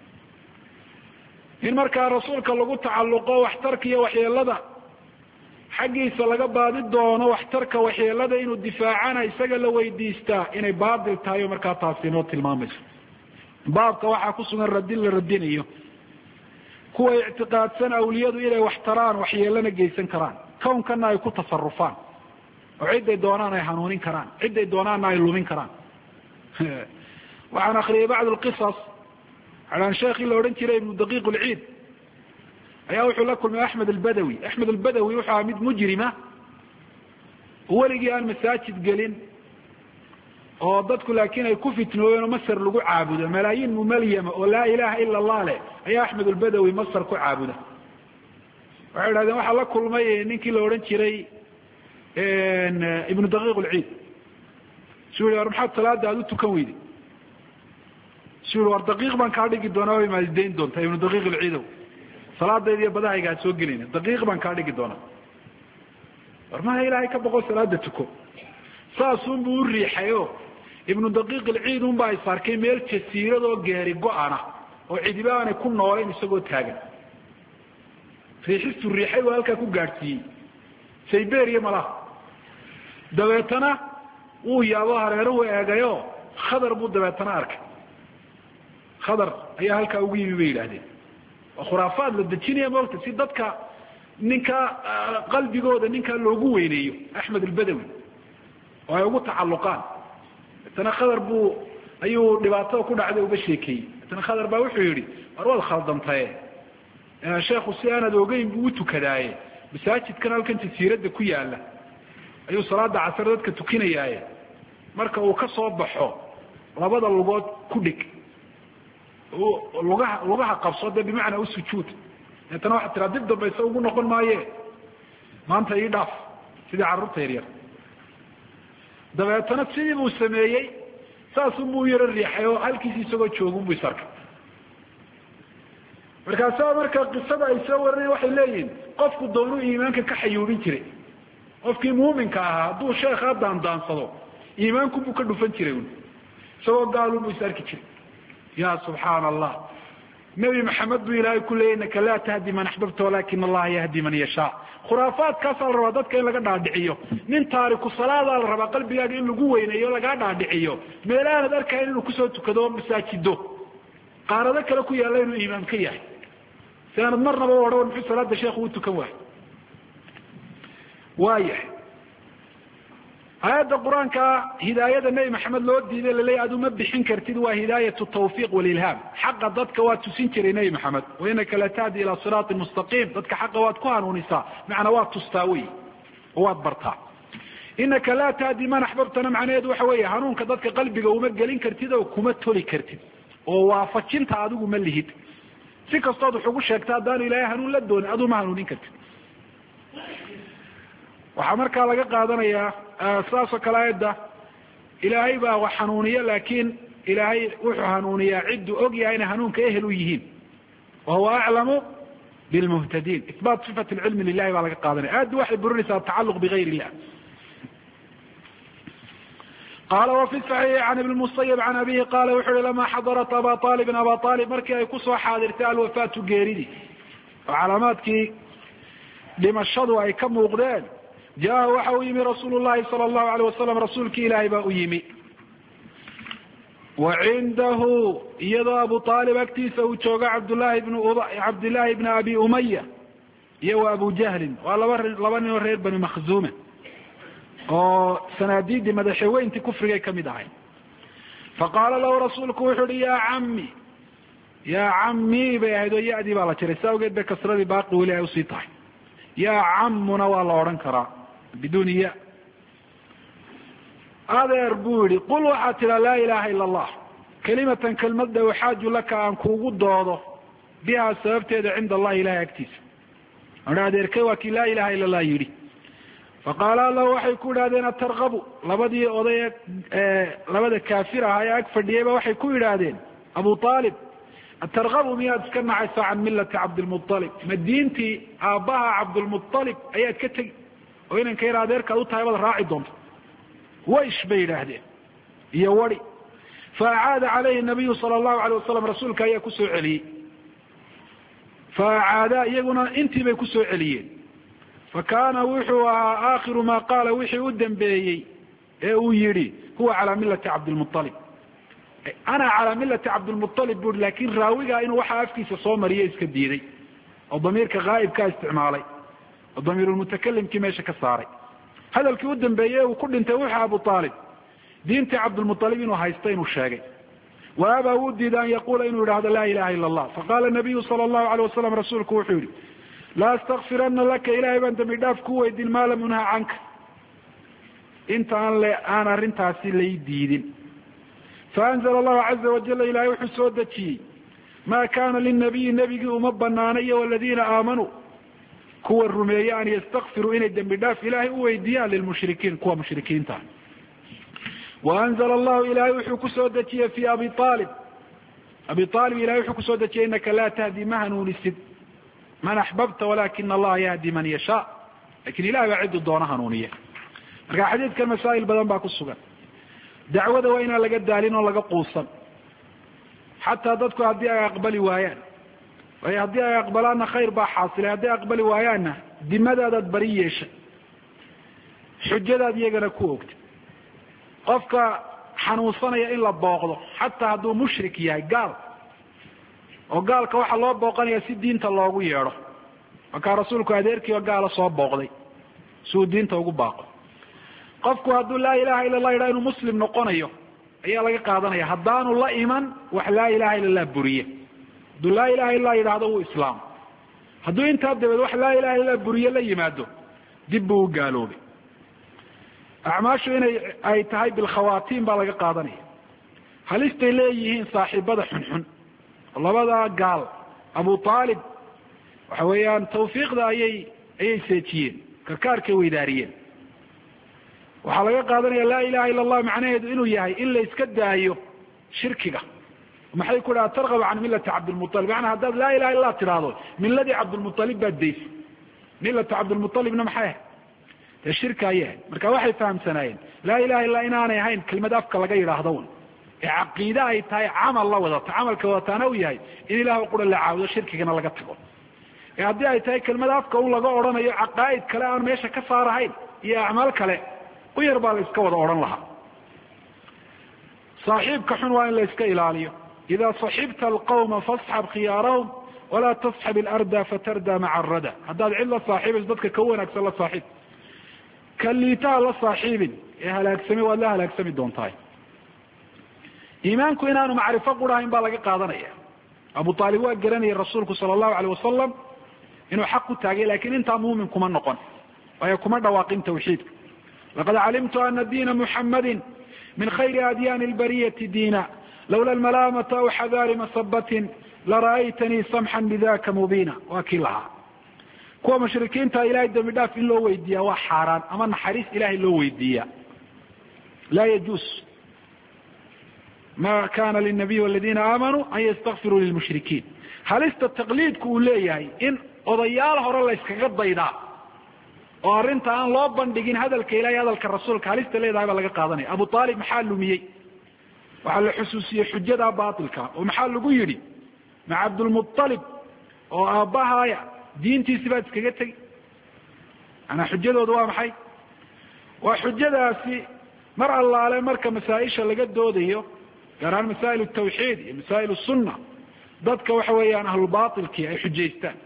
in markaa rasuulka lagu tacalluqo waxtarka iyo waxyeelada xaggiisa laga baadi doono waxtarka waxyeelada inuu difaacana isaga la weydiistaa inay baatil tahay oo markaa taasi inoo tilmaamayso baabka waxaa ku sugan radin la radinayo kuwa ictiqaadsan awliyadu inay wax taraan waxyeelana geysan karaan kawnkana ay ku tasarufaan oo ciday doonaan ay hanuunin karaan ciday doonaanna ay lumin karaan waxaan akriyay bacd alqisas an sheekii la odhan jiray ibnu daqiiq lciid ayaa wuxuu la kulmay axmed albadawi axmed albadawi wuxuu ahaa mid mujrima weligii aan masaajid gelin oo dadku laakiin ay ku fitnooyeen oo masar lagu caabudo malaayiin mumalyama oo laa ilaha ila allah leh ayaa axmed albadawi masar ku caabuda waxay idhahdeen waxaa la kulmay ninkii la odhan jiray ibnu daqiiq lciid su i war maxaad salaada aad u tukan weyday su i war daqiiq baan kaa dhigi doonaa way maasdayn doontaa ibnu daqiiq lciidow salaadayda iyo badahayga aad soo gelayna daqiiq baan kaa dhigi doonaa war maha ilaahay ka boqo salaada tuko saasun buu u riixay o ibnu daqiiq alciid un baa is arkay meel jasiiradoo geeri go-ana oo cidiba aanay ku noolayn isagoo taagan riixistu riixay waa halkaa ku gaadhsiiyey sayberia malaha dabeetana wuu yaabo hareeruhu eegayo khadar buu dabeetana arkay khadar ayaa halkaa ugu yimi bay yidhaahdeen waa khuraafaad la dejinaya moogta si dadka ninka qalbigooda ninkaa loogu weyneeyo axmed albadawi oo ay ugu tacalluqaan dabeetana khadar buu ayuu dhibaatada ku dhacday uga sheekeeyey dabeetana khadar baa wuxuu yihi war waad khaldantaye sheekhu si aanad ogeyn buu utukadaaye masaajidkan halkan jasiiradda ku yaala ayuu salaada casar dadka tukinayaaye marka uu ka soo baxo labada lugood ku dhig lugaha qabso dee bimacnaa usujuud deetana waxaad tiraa dib dambayse ugu noqon maaye maanta ii dhaaf sidii carruurta yaryar dabeetana sidii buu sameeyey saasunbuu yaro riixay oo halkiisi isagoo joogunbu isarkay markaasaa marka qisada ay soo warinaya waxay leeyihin qofku doonuu iimaanka ka xayuubin jiray qofkii muuminka ahaa hadduu sheekhaa daandaansado iimaankunbuu ka dhufan jiray isagoo gaalunbuu is arki jiray ya subxaana allah nebi maxamed buu ilaahay ku leeyay inaka laa tahdi man axbabta walakina allaha yahdi man yashaa khuraafaadkaasaa la rabaa dadka in laga dhaadhiciyo nin taariku salaadaa la rabaa qalbigaaga in lagu weyneeyo lagaa dhaadhiciyo meel aanad arkayn inuu kusoo tukado masaajido qaarado kale ku yaalla inuu iimaam ka yahay si aanad marnaba odhan muxuu salaada sheekhu u tukan waayo waayahay aayadda qur-aanka hidaayada nebi maxamed loo diiday laleeya ad uma bixin kartid waa hidaayat tawfiiq walilhaam xaqa dadka waa tusin jiray nebi maxamed wainaka latahdi ilaa siraatin mustaqiim dadka xaqa waad ku hanuunisaa macnaa waad tustaa wey oo waad bartaa inaka laa tahdi man axbabtana macnaheedu waxa weeye hanuunka dadka qalbiga uma gelin kartid oo kuma toli kartid oo waafajinta adigu ma lihid si kastood wax ugu sheegta haddaanu ilaahay hanuun la doonin aduu ma hanuunin kartid waxaa markaa laga qaadanayaa saasoo kale ayadda ilaahay baa wax hanuuniya laakiin ilaahay wuxuu hanuuniyaa cidduu og yahay inay hanuunka ehel u yihiin wahuwa aclamu bilmuhtadiin ihbaat sifat lcilmi lilahi baa laga qaadanaya aaddu waxay burinaysaa atacaluq bigayr illah qala wafi صaxiixi can ibn musayib can abihi qala wuxu uhi lama xadarat aba alibin aba alib markii ay kusoo xaadirtay alwafaatu geeridii oo calaamaadkii dhimashadu ay ka muuqdeen jaa waxa u yimi rasuul llahi sala allahu alayh wasalam rasuulkii ilaahay baa u yimi wa cindahu iyadoo abu aalib agtiisa uu joogo cabdillaahi ibn abi umaya iyo wa abu jahlin waa laba nin oo reer bani makhzuuma oo sanaadiidii madaxweyntii kufrigay kamid ahay faqaala lahu rasuulku wuxu uhi ya cami ya cami bay ahayd oo ya-dii baa la jiray saa awgeed bay kasradii baaqi weli ay usii tahay ya camuna waa la odhan karaa biduni ya adeer buu yihi qul waxaad tiraa laa ilaha ila allah kelimatan kelmadda uxaaju laka aan kuugu doodo bihaa sababteeda cinda allahi ilahay agtiisa a adeerkay waa kii laa ilaha ila allah yidhi faqaala lahu waxay ku idhahdeen atarkabu labadii oday labada kaafir aha ee ag fadhiyayba waxay ku yidhaahdeen abu aalib atarkabu miyaad iska nacaysaa can millati cabdilmualib ma diintii aabbaha cabdulmualib ayaad ka tegi oo inanka yar adeerkaad u tahay baad raaci doonto waysh bay yidhaahdeen iyo wadi faacaada calayhi nabiyu sala allahu alayh wasalam rasuulka ayaa kusoo celiyey faacaada iyaguna intii bay kusoo celiyeen fakaana wuxuu ahaa aakhiru maa qaala wixii u dambeeyey ee uu yihi huwa calaa millati cabdilmualib ana calaa millati cabdilmualib bui laakin raawigaa inuu waxa afkiisa soo mariyo iska diiday oo damiirka ghaa'ibkaa isticmaalay oo damiirulmutakalimkii meesha ka saaray hadalkii u dambeeyey uu ku dhintay wuxuu abu aalib diintii cabdilmualib inuu haysta inuu sheegay wa abaa wuu diiday an yaquula inuu yidhahdo laa ilaha ila allah faqaala nabiyu sala allahu alayh wasalam rasuulku wuxuu yihi la astakfirana laka ilahay baan dambi dhaaf ku weydin maa lam unha canka inta aan arrintaasi lay diidin faanzla allahu caza wajala ilahay wuxuu soo dejiyey ma kana linabiyi nebigii uma banaanayo waladiina aamanuu kuwa rumeeye an yastakfiruu inay dembi dhaaf ilahay u weydiiyaan lilmushrikiin kuwa mushrikiinta waanzla allahu ilahay wuxuu kusoo dejiyey fi abi aalib ilahay wuxuu kusoo dejiyey inaka laa tahdi ma hanuunisid man axbabta walakina allaha yahdi man yashaa lakin ilahay baa ciddu doona hanuuniya marka xadiidkan masaa'il badan baa ku sugan dacwada waa inaan laga daalin oo laga quusan xataa dadku haddii ay aqbali waayaan waayo haddii ay aqbalaanna khayr baa xaasilay hadday aqbali waayaanna dimadaadaad bari yeeshay xujadaad iyagana ku ogtay qofka xanuunsanaya in la booqdo xataa hadduu mushrik yahay gaal oo gaalka waxaa loo booqanaya si diinta loogu yeedho markaa rasuulku adeerkiiba gaala soo booqday si uu diinta ugu baaqo qofku hadduu laa ilaha illa allah yidhaha inuu muslim noqonayo ayaa laga qaadanaya haddaanu la iman wax laa ilaha illa allah buriye hadduu laa ilaha illa yidhahdo wuu islaamo hadduu intaa dabeed wax laa ilaha illa buriye la yimaado dib buu u gaaloobay. acmaashu ay tahay bilkhawaatiin baa laga qaadanaya. halistay leeyihiin saaxiibada xunxun, labada gaal abu aalib waxa weeyaan tawfiiqda ayay seejiyeen, karkaarkay weydaariyeen. waxaa laga qaadanaya laa ilaha illa allah macnaheedu inuu yahay in la iska daayo shirkiga. maxay ku dhaha tarqab can millati cabdilmualib, maanaa haddaad laa ilaha illa tidhaahdo miladii cabdilmualib baad daysay. millatu cabdilmualibna maxay ahayd? dee shirka ayay ahayd. marka waxay fahamsanaayeen laa ilaha illa inaanay ahayn kelmad afka laga yidhaahdo un, ee caqiide ay tahay camal la wadato, camalka wadataana uu yahay in ilaah qura la caabudo, shirkigana laga tago. ee haddii ay tahay kelmad afka un laga odhanayo caqaa'id kale aan meesha ka saarahayn iyo acmaal kale, u yar baa la iska wada odhan lahaa. saaxiibka xun waa in la iska ilaaliyo. ida saxibta alqawma fasxab khiyaarahum walaa tasxab ilarda fatarda maca arada. haddaad cid la saaxiibayso dadka ka wanaagsan la saaxiib, ka liitaha la saaxiibin ee halaagsami waad la halaagsami doontahay. iimaanku inaanu macrifo qurahayn baa laga qaadanaya. abu aalib waa garanayay rasuulku sala allahu aleyh wasalam inuu xaq ku taagay, lakin intaa muumin kuma noqon, waayo kuma dhawaaqin tawxiidka. laqad calimtu ana diina muxamadin min khayri adyaani lbariyati diina lawla almalaamata aw xadaari masabatin lara'aytanii samxan bidaka mubiina. waa kii lahaa kuwa mushrikiinta ilahay dambi dhaaf in loo weydiiya waa xaaraan, ama naxariis ilahay loo weydiiya laa yajuus. ma kana linabiy waladina aamanuu an ystakfiruu lilmushrikiin. halista taqliidku uu leeyahay in odayaal hore la yskaga daydaa oo arrinta aan loo bandhigin hadalka ilahay hadalka rasuulka, halista leedahay baa laga qaadanaya. abu aalib maxaa lumiyey? waxaa la xusuusiyey xujada baatilka, oo maxaa lagu yidhi ma cabdulmualib oo aabbahaaya diintiisi baad iskaga tegi. manaa xujadooda waa maxay? waa xujadaasi mar allaale marka masaa-isha laga doodayo, gaar ahaan masaa'il tawxiid iyo masaa'il sunna, dadka waxa weeyaan ahlubaailkii ay xujaystaan.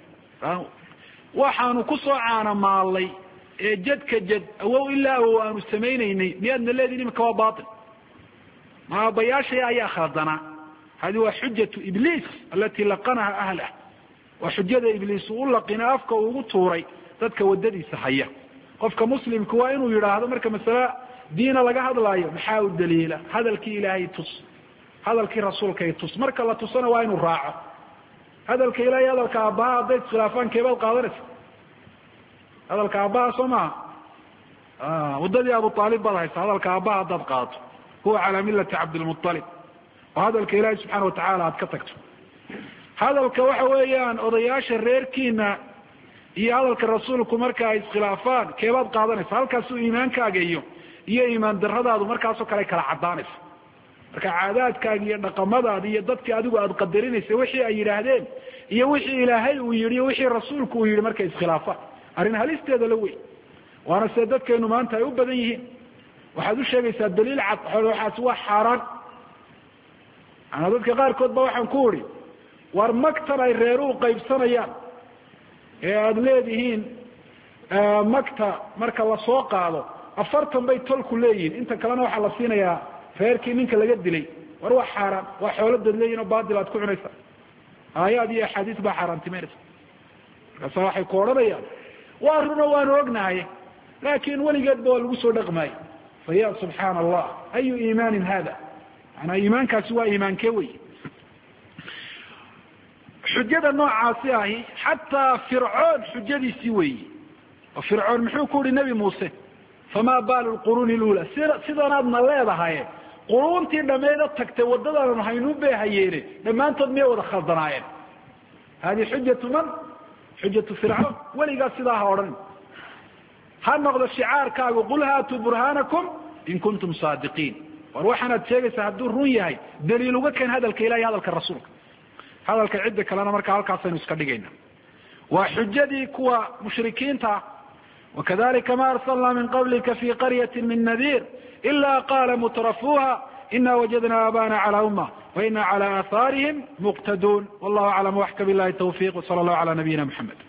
waxaanu kusoo caanamaalay ee jadka jad awow ilaa awow aanu samaynaynay miyaadna leediin imika waa baail? ma aabayaashay ayaa khaldanaa. hadi waa xujatu ibliis alati laqanaha ahlah. waa xujada ibliis uu u laqina afka uu ugu tuuray dadka wadadiisa haya. qofka muslimka waa inuu yidhaahdo marka masale diina laga hadlaayo, maxaa u daliila? hadalkii ilaahay tus, hadalkii rasuulkay tus. marka la tusana waa inuu raaco. hadalka ilahay hadalka aabbaha hadday iskhilaafaan keebaad qaadanaysa? hadalka aabbaha soo maha waddadii abu aalib baad haysa. hadalka aabbaha haddaad qaadato huwa calaa millati cabdilmualib, oo hadalka ilaahay subxaana watacaala aad ka tagto. hadalka waxa weeyaan odayaasha reerkiina iyo hadalka rasuulku marka ay iskhilaafaan keebaad qaadanaysa? halkaasuu iimaankaaga iyo iimaan daradaadu markaasoo kale kala caddaanaysa. marka caadaadkaaga iyo dhaqamadaada iyo dadkii adigu aad qadarinaysa wixii ay yidhaahdeen iyo wixii ilaahay uu yidhi iyo wixii rasuulku uu yidhi markay iskhilaafaan, arrin halisteeda la wey. waana sida dadkeenu maanta ay u badan yihiin. waxaad u sheegaysaa daliil cad, waxaasi waa xaaraan. manaa dadka qaarkood ba waxaan ku idhi war magtan ay reeruhu qaybsanayaan ee aada leedihiin magta marka lasoo qaado 40 bay tolku leeyihiin, inta kalena waxaa la siinayaa reerkii ninka laga dilay. war waa xaaraan, waa xooladaad leeyihin oo baatil aad ku cunaysa. aayaad iyo axaadiis baa xaaraantimeynaysa. markaasa waxay ku odhanayaan waa runo waanu ognahay, laakin weligeedba waa lagu soo dhaqmaayo. faya subxaana allah, ayu iimaanin hada? manaa iimaankaasi waa iimaankee wey? xujada noocaasi ahi xataa fircoon xujadiisii weyi. oo fircoon muxuu ku yihi nabi muuse famaa baalu lquruuni lula, sidanaadna leedahay quruuntii dhameeda tagtay waddadaanu haynuu beehayeene dhammaantood miyay wada khaldanaayeen? hadi xujatu man? xujatu fircoon. weligaas sidaa ha odhan. ha noqdo shicaarkaagu qul haatuu burhaanakum in kuntum saadiqiin. war waxaanaad sheegaysaa hadduu run yahay daliil uga keen hadalka ilahi hadalka rasuulka. hadalka cidda kalena markaa halkaasaynu iska dhigayna. waa xujadii kuwa mushrikiinta. wakadalika ma arsalna min qablika fi qaryati min nadiir ila qala mutrafuuha ina wajadna aabana cala umma waina cala aahaarihim muqtaduun. wallahu aclam waxka bilahi tawfiq wsala allahu cala nabiyina mxamed.